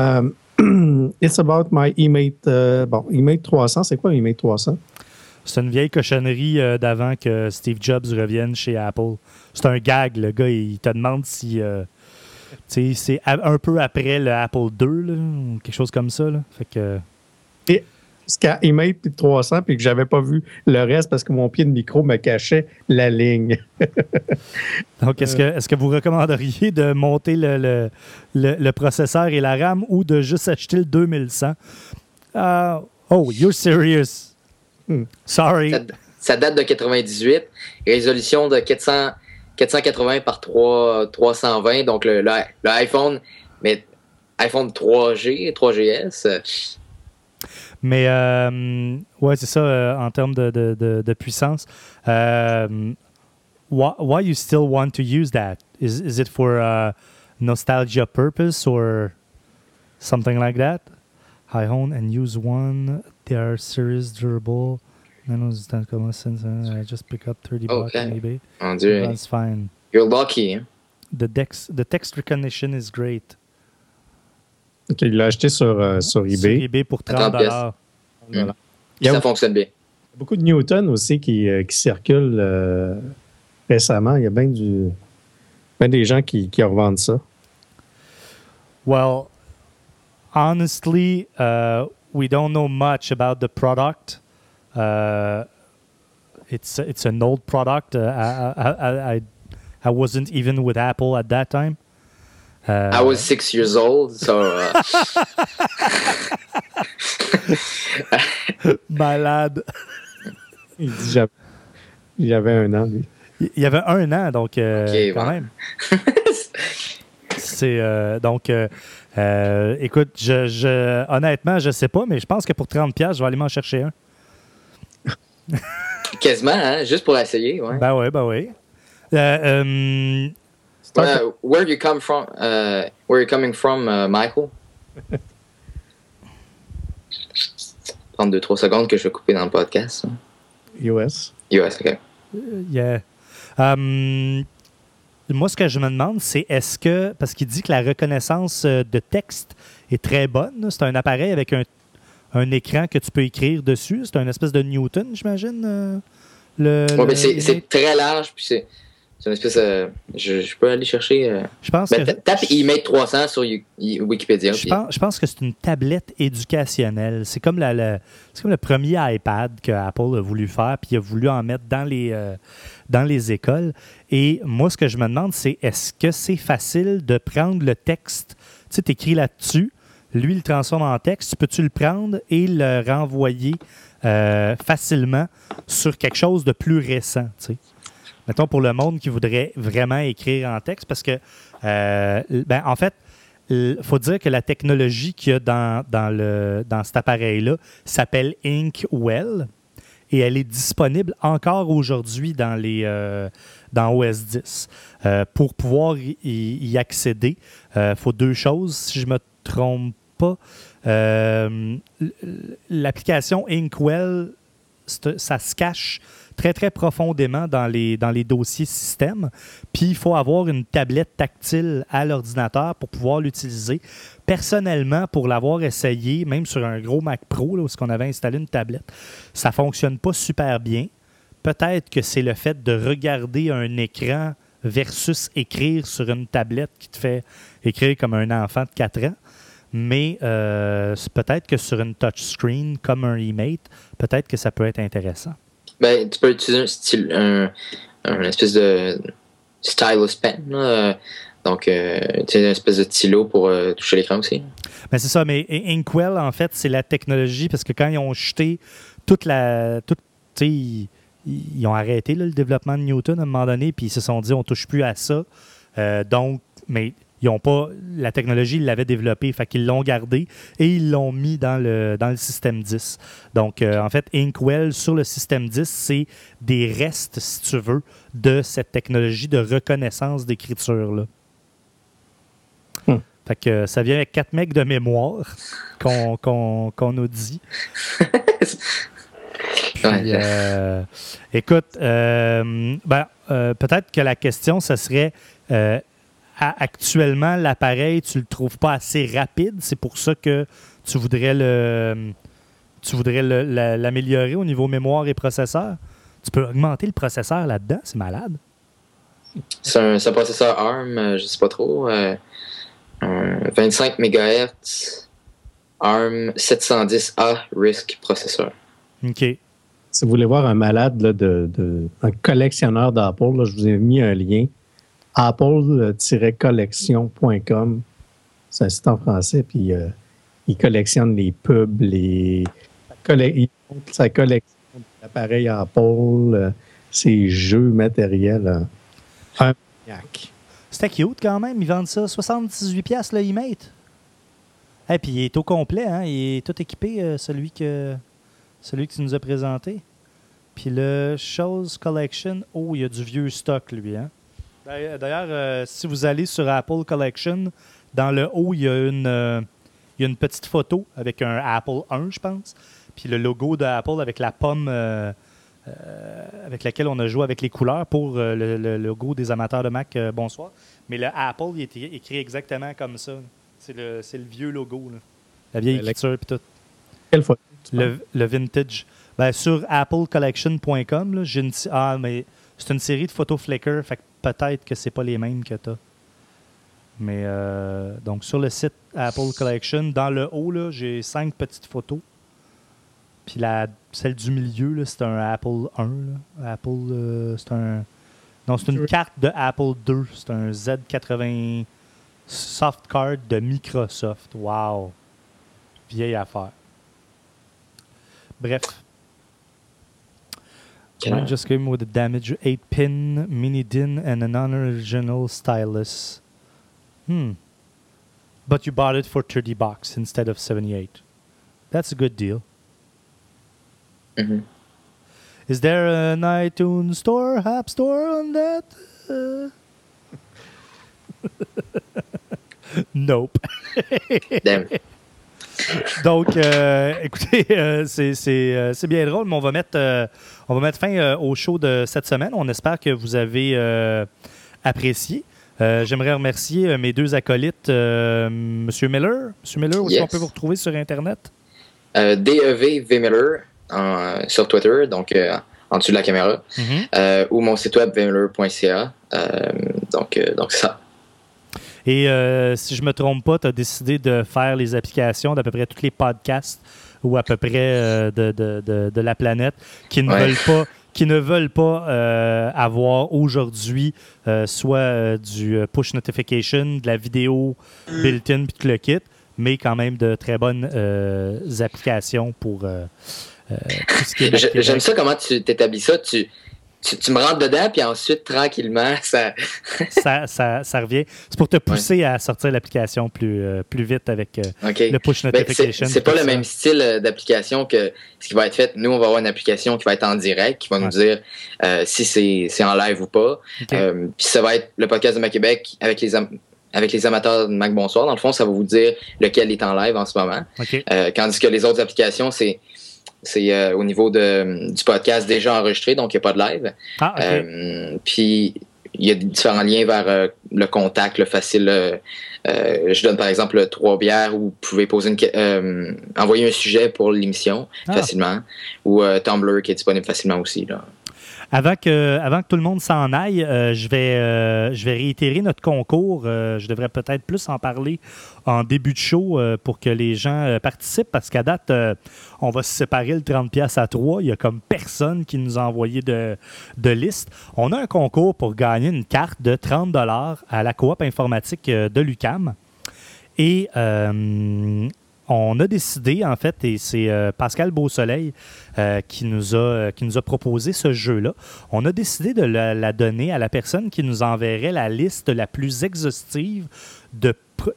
it's about my eMate. eMate 300, c'est quoi eMate 300? C'est une vieille cochonnerie d'avant que Steve Jobs revienne chez Apple. C'est un gag, le gars, il te demande si... c'est un peu après le Apple II, là, quelque chose comme ça. Là. Fait que... Et jusqu'à eMate 300, puis que j'avais pas vu le reste parce que mon pied de micro me cachait la ligne. Donc, est-ce que vous recommanderiez de monter le processeur et la RAM ou de juste acheter le 2100? Oh, you're serious. Sorry. ça date de 98. Résolution de 480 par 320. Donc, le iPhone, mais iPhone 3G, 3GS. Mais, ouais, c'est ça, en termes de puissance. Why you still want to use that? Is it for nostalgia purpose or something like that? I own and use one. They are serious, durable. I just pick up $30 on eBay. Mon Dieu. That's fine. You're lucky. Hein? The text recognition is great. OK, il l'a acheté sur eBay. Sur eBay pour 30 $. Voilà. Ça fonctionne bien. Il y a beaucoup de Newton aussi qui circulent récemment. Il y a bien des gens qui revendent ça. Well, honestly, we don't know much about the product. It's an old product. I wasn't even with Apple at that time. I was 6 years old, so. Malade. Il dit j'avais 1 an, lui. Il y avait 1 an, donc okay, quand même. C'est donc, écoute, honnêtement, je sais pas, mais je pense que pour 30$, je vais aller m'en chercher un. Quasiment, hein? Juste pour l'essayer, ouais. Ben oui, ben oui. Where you coming from, Michael? Prendre 2-3 secondes que je vais couper dans le podcast. US, OK. Yeah. Moi, ce que je me demande, c'est est-ce que... Parce qu'il dit que la reconnaissance de texte est très bonne. C'est un appareil avec un écran que tu peux écrire dessus. C'est une espèce de Newton, j'imagine. Mais c'est très large, puis c'est une espèce de... Je peux aller chercher... Je pense que... Tape eMate 300 sur Wikipédia. Je pense que c'est une tablette éducationnelle. C'est comme le premier iPad que Apple a voulu faire, puis il a voulu en mettre dans les écoles. Et moi, ce que je me demande, c'est est-ce que c'est facile de prendre le texte? Tu sais, tu écris là-dessus, lui, il le transforme en texte. Peux-tu le prendre et le renvoyer facilement sur quelque chose de plus récent, tu sais? Mettons pour le monde qui voudrait vraiment écrire en texte, parce que, en fait, il faut dire que la technologie qu'il y a dans cet appareil-là s'appelle Inkwell et elle est disponible encore aujourd'hui dans OS X. Pour pouvoir y accéder, il faut 2 choses, si je ne me trompe pas. L'application Inkwell, ça se cache très, très profondément dans les dossiers système. Puis, il faut avoir une tablette tactile à l'ordinateur pour pouvoir l'utiliser. Personnellement, pour l'avoir essayé, même sur un gros Mac Pro, là, où on avait installé une tablette, ça ne fonctionne pas super bien. Peut-être que c'est le fait de regarder un écran versus écrire sur une tablette qui te fait écrire comme un enfant de 4 ans. Mais c'est peut-être que sur une touchscreen comme un eMate, peut-être que ça peut être intéressant. Ben, tu peux utiliser un espèce de stylus pen. Donc, tu sais, une espèce de stylo pour toucher l'écran aussi. Ben c'est ça, mais Inkwell, en fait, c'est la technologie, parce que quand ils ont jeté tu sais, ils ont arrêté là, le développement de Newton à un moment donné, puis ils se sont dit, on ne touche plus à ça. Donc, mais ils n'ont pas... La technologie, ils l'avaient développée, fait qu'ils l'ont gardée et ils l'ont mis dans le système 10. Donc, en fait, Inkwell sur le système 10, c'est des restes, si tu veux, de cette technologie de reconnaissance d'écriture-là. Fait que ça vient avec 4 megs de mémoire qu'on nous dit. Puis, écoute, peut-être que la question, ce serait... actuellement, l'appareil, tu le trouves pas assez rapide. C'est pour ça que tu voudrais l'améliorer au niveau mémoire et processeur. Tu peux augmenter le processeur là-dedans. C'est malade. C'est un processeur ARM, je sais pas trop. 25 MHz ARM 710A RISC processeur. OK. Si vous voulez voir un malade, là, un collectionneur d'Apple, là, je vous ai mis un lien. Apple-collection.com. C'est un site en français, puis il collectionne les pubs, sa collection Appareil Apple, ces jeux matériels. Un maniaque. C'était cute quand même. Ils vendent ça 78$ le e-mate. Et puis il est au complet, hein? Il est tout équipé, celui que tu nous as présenté. Puis le Chose Collection, oh, il y a du vieux stock, lui, hein? D'ailleurs, si vous allez sur Apple Collection, dans le haut, il y a une petite photo avec un Apple 1, je pense. Puis le logo d'Apple avec la pomme avec laquelle on a joué avec les couleurs pour le logo des amateurs de Mac, bonsoir. Mais le Apple, il est écrit exactement comme ça. C'est le vieux logo, là. La vieille écriture puis tout. Quelle photo? Le vintage. Ben, sur applecollection.com, là, j'ai mais c'est une série de photos Flickr, fait que peut-être que c'est pas les mêmes que tu as. Mais donc sur le site Apple Collection, dans le haut, là, j'ai 5 petites photos. Puis celle du milieu, là, c'est un Apple 1. Là. Apple, c'est un... Non, c'est une carte de Apple 2. C'est un Z80 soft card de Microsoft. Wow! Vieille affaire. Bref. Mine just came with a damaged 8-pin mini DIN and an unoriginal stylus. But you bought it for $30 instead of $78. That's a good deal. Mm-hmm. Is there an iTunes store, App Store on that? Nope. Damn. Donc, écoutez, c'est bien drôle, mais on va mettre fin au show de cette semaine. On espère que vous avez apprécié. J'aimerais remercier mes deux acolytes, M. Miller. M. Miller, où est-ce qu'on peut vous retrouver sur Internet? DEV Miller sur Twitter, donc en dessous de la caméra, ou mon site web vmiller.ca. Donc ça. Et si je ne me trompe pas, tu as décidé de faire les applications d'à peu près tous les podcasts ou à peu près de la planète qui ne veulent pas avoir aujourd'hui soit du push notification, de la vidéo built-in puis tout le kit, mais quand même de très bonnes applications pour tout ce qui est... J'aime ça comment tu t'établis ça. Tu me rentres dedans, puis ensuite, tranquillement, ça revient. C'est pour te pousser à sortir l'application plus vite avec le push notification. C'est pas le même style d'application que ce qui va être fait. Nous, on va avoir une application qui va être en direct, qui va nous dire si c'est en live ou pas. Okay. Puis ça va être le podcast de Mac Québec avec les amateurs de Mac Bonsoir. Dans le fond, ça va vous dire lequel est en live en ce moment. Okay. Tandis que les autres applications, c'est au niveau du podcast déjà enregistré, donc il n'y a pas de live. Ah, okay. Puis il y a différents liens vers le contact, le facile. Je donne par exemple 3 bières où vous pouvez envoyer un sujet pour l'émission facilement, ou Tumblr qui est disponible facilement aussi, là. Avant que tout le monde s'en aille, je vais réitérer notre concours. Je devrais peut-être plus en parler en début de show pour que les gens participent, parce qu'à date, on va se séparer le 30$ à 3. Il y a comme personne qui nous a envoyé de liste. On a un concours pour gagner une carte de 30$ à la coop informatique de l'UQAM. Et on a décidé, en fait, et c'est Pascal Beausoleil qui nous a proposé ce jeu-là. On a décidé de la donner à la personne qui nous enverrait la liste la plus exhaustive de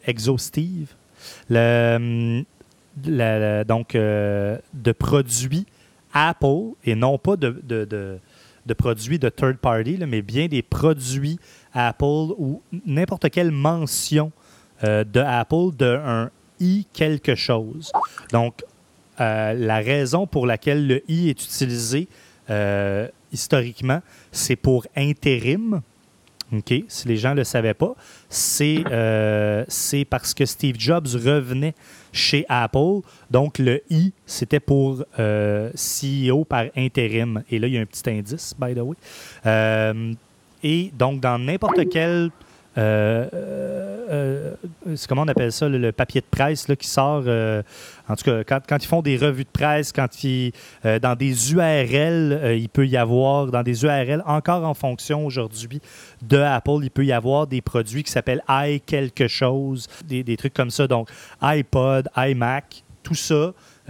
produits Apple, et non pas de produits de third party, là, mais bien des produits Apple ou n'importe quelle mention de Apple d'un I quelque chose. Donc, la raison pour laquelle le I est utilisé historiquement, c'est pour intérim. OK? Si les gens ne le savaient pas, c'est parce que Steve Jobs revenait chez Apple. Donc, le I, c'était pour CEO par intérim. Et là, il y a un petit indice, by the way. Et donc, dans n'importe quel... c'est comment on appelle ça, le papier de presse là, qui sort, en tout cas, quand ils font des revues de presse, dans des URL, il peut y avoir, dans des URL encore en fonction aujourd'hui de Apple, il peut y avoir des produits qui s'appellent i quelque chose, des trucs comme ça. Donc, iPod, iMac, tout ça,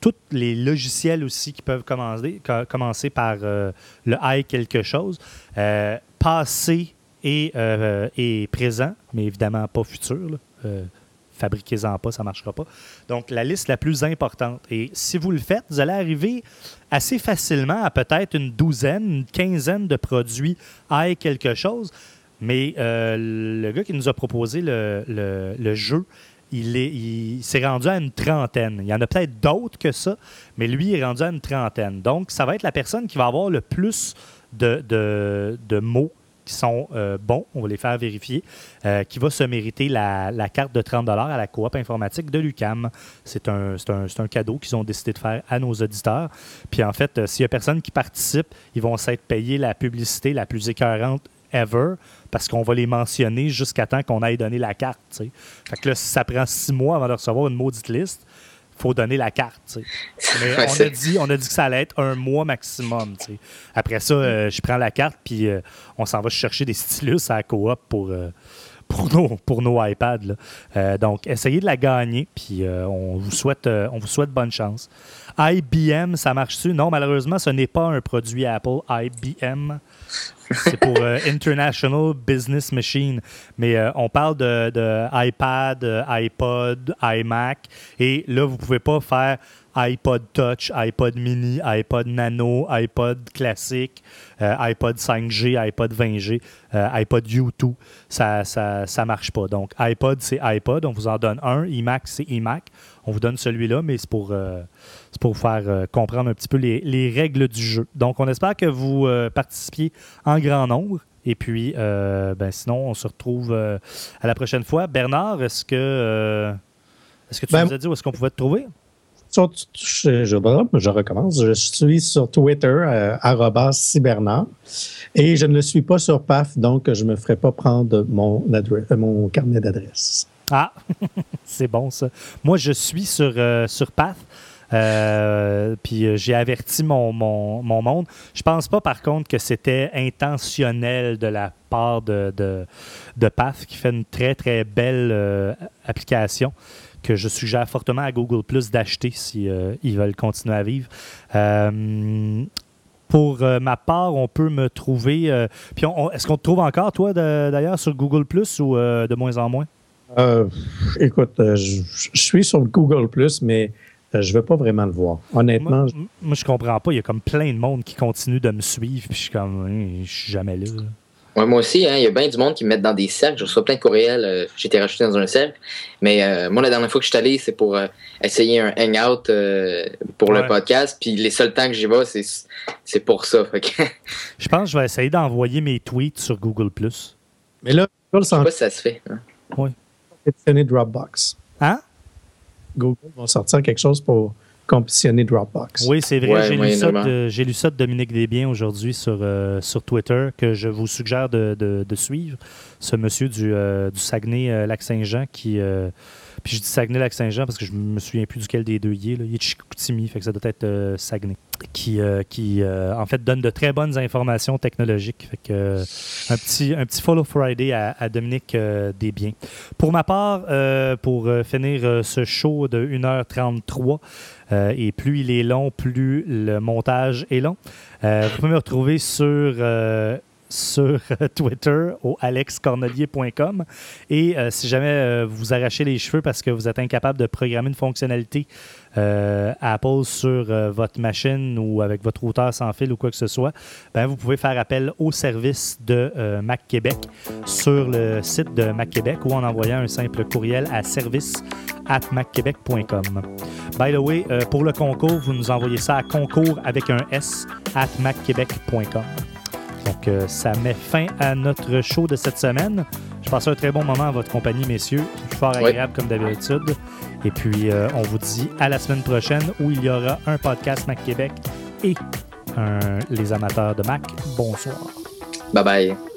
tous les logiciels aussi qui peuvent commencer par le i quelque chose, passé et présent, mais évidemment pas futur. Fabriquez-en pas, ça ne marchera pas. Donc, la liste la plus importante. Et si vous le faites, vous allez arriver assez facilement à peut-être une douzaine, une quinzaine de produits i quelque chose. Mais le gars qui nous a proposé le jeu, il s'est rendu à une trentaine. Il y en a peut-être d'autres que ça, mais lui, il est rendu à une trentaine. Donc, ça va être la personne qui va avoir le plus de mots qui sont bons, on va les faire vérifier, qui va se mériter la carte de 30 $ à la coop informatique de l'UQAM. C'est un cadeau qu'ils ont décidé de faire à nos auditeurs. Puis en fait, s'il y a personne qui participe, ils vont s'être payés la publicité la plus écœurante ever, parce qu'on va les mentionner jusqu'à temps qu'on aille donner la carte. T'sais. Fait que là, si ça prend 6 mois avant de recevoir une maudite liste, il faut donner la carte. T'sais. Mais on a dit que ça allait être 1 mois maximum. T'sais. Après ça, je prends la carte, puis on s'en va chercher des stylus à la coop pour nos iPads. Là. Donc, essayez de la gagner, puis on vous souhaite bonne chance. IBM, ça marche-tu? Non, malheureusement, ce n'est pas un produit Apple. IBM, c'est pour International Business Machine. Mais on parle de iPad, iPod, iMac. Et là, vous ne pouvez pas faire iPod Touch, iPod Mini, iPod Nano, iPod classique, iPod 5G, iPod 20G, iPod U2. Ça marche pas. Donc, iPod, c'est iPod. On vous en donne un. iMac, c'est iMac. On vous donne celui-là, mais c'est pour vous faire comprendre un petit peu les règles du jeu. Donc, on espère que vous participiez en grand nombre. Et puis, sinon, on se retrouve à la prochaine fois. Bernard, est-ce que tu nous as dit où est-ce qu'on pouvait te trouver? Je recommence. Je suis sur Twitter, @cybernard. Et je ne le suis pas sur PAF, donc je ne me ferai pas prendre mon carnet d'adresse. Ah, c'est bon ça. Moi, je suis sur PAF. Puis j'ai averti mon monde. Je pense pas, par contre, que c'était intentionnel de la part de PAF, qui fait une très, très belle application que je suggère fortement à Google Plus d'acheter si ils veulent continuer à vivre. Pour ma part, on peut me trouver... puis est-ce qu'on te trouve encore, toi, d'ailleurs, sur Google Plus ou de moins en moins? Écoute, je suis sur Google Plus, mais je ne veux pas vraiment le voir. Honnêtement... Moi, je comprends pas. Il y a comme plein de monde qui continue de me suivre, puis je suis comme... je suis jamais là. Ouais, moi aussi, il y a bien du monde qui me met dans des cercles. Je reçois plein de courriels. J'ai été rajouté dans un cercle. Mais moi, la dernière fois que je suis allé, c'est pour essayer un hangout pour le podcast. Puis les seuls temps que j'y vais, c'est pour ça. Fait que... Je pense que je vais essayer d'envoyer mes tweets sur Google+. Mais là, je sais pas si ça se fait. Hein? Oui. Compétitionner Dropbox. Hein? Google va sortir quelque chose pour compétitionner Dropbox. Oui, c'est vrai. J'ai lu ça de Dominique Desbiens aujourd'hui sur Twitter, que je vous suggère de suivre. Ce monsieur du Saguenay-Lac-Saint-Jean qui... puis je dis Saguenay-Lac-Saint-Jean parce que je me souviens plus duquel des deux il est. Là. Il est de Chicoutimi, fait que ça doit être Saguenay. Qui en fait, donne de très bonnes informations technologiques. Fait que, un petit Follow Friday à Dominique Desbiens. Pour ma part, pour finir ce show de 1h33, et plus il est long, plus le montage est long, vous pouvez me retrouver sur Twitter au alexcornelier.com et si jamais vous arrachez les cheveux parce que vous êtes incapable de programmer une fonctionnalité Apple sur votre machine ou avec votre routeur sans fil ou quoi que ce soit, vous pouvez faire appel au service de Mac Québec sur le site de Mac Québec ou en envoyant un simple courriel à service@macquebec.com. By the way, pour le concours, vous nous envoyez ça à concours avec un S @macquebec.com. Donc, ça met fin à notre show de cette semaine. Je passe un très bon moment à votre compagnie, messieurs. Fort agréable comme d'habitude. Et puis, on vous dit à la semaine prochaine où il y aura un podcast Mac Québec et les amateurs de Mac. Bonsoir. Bye bye.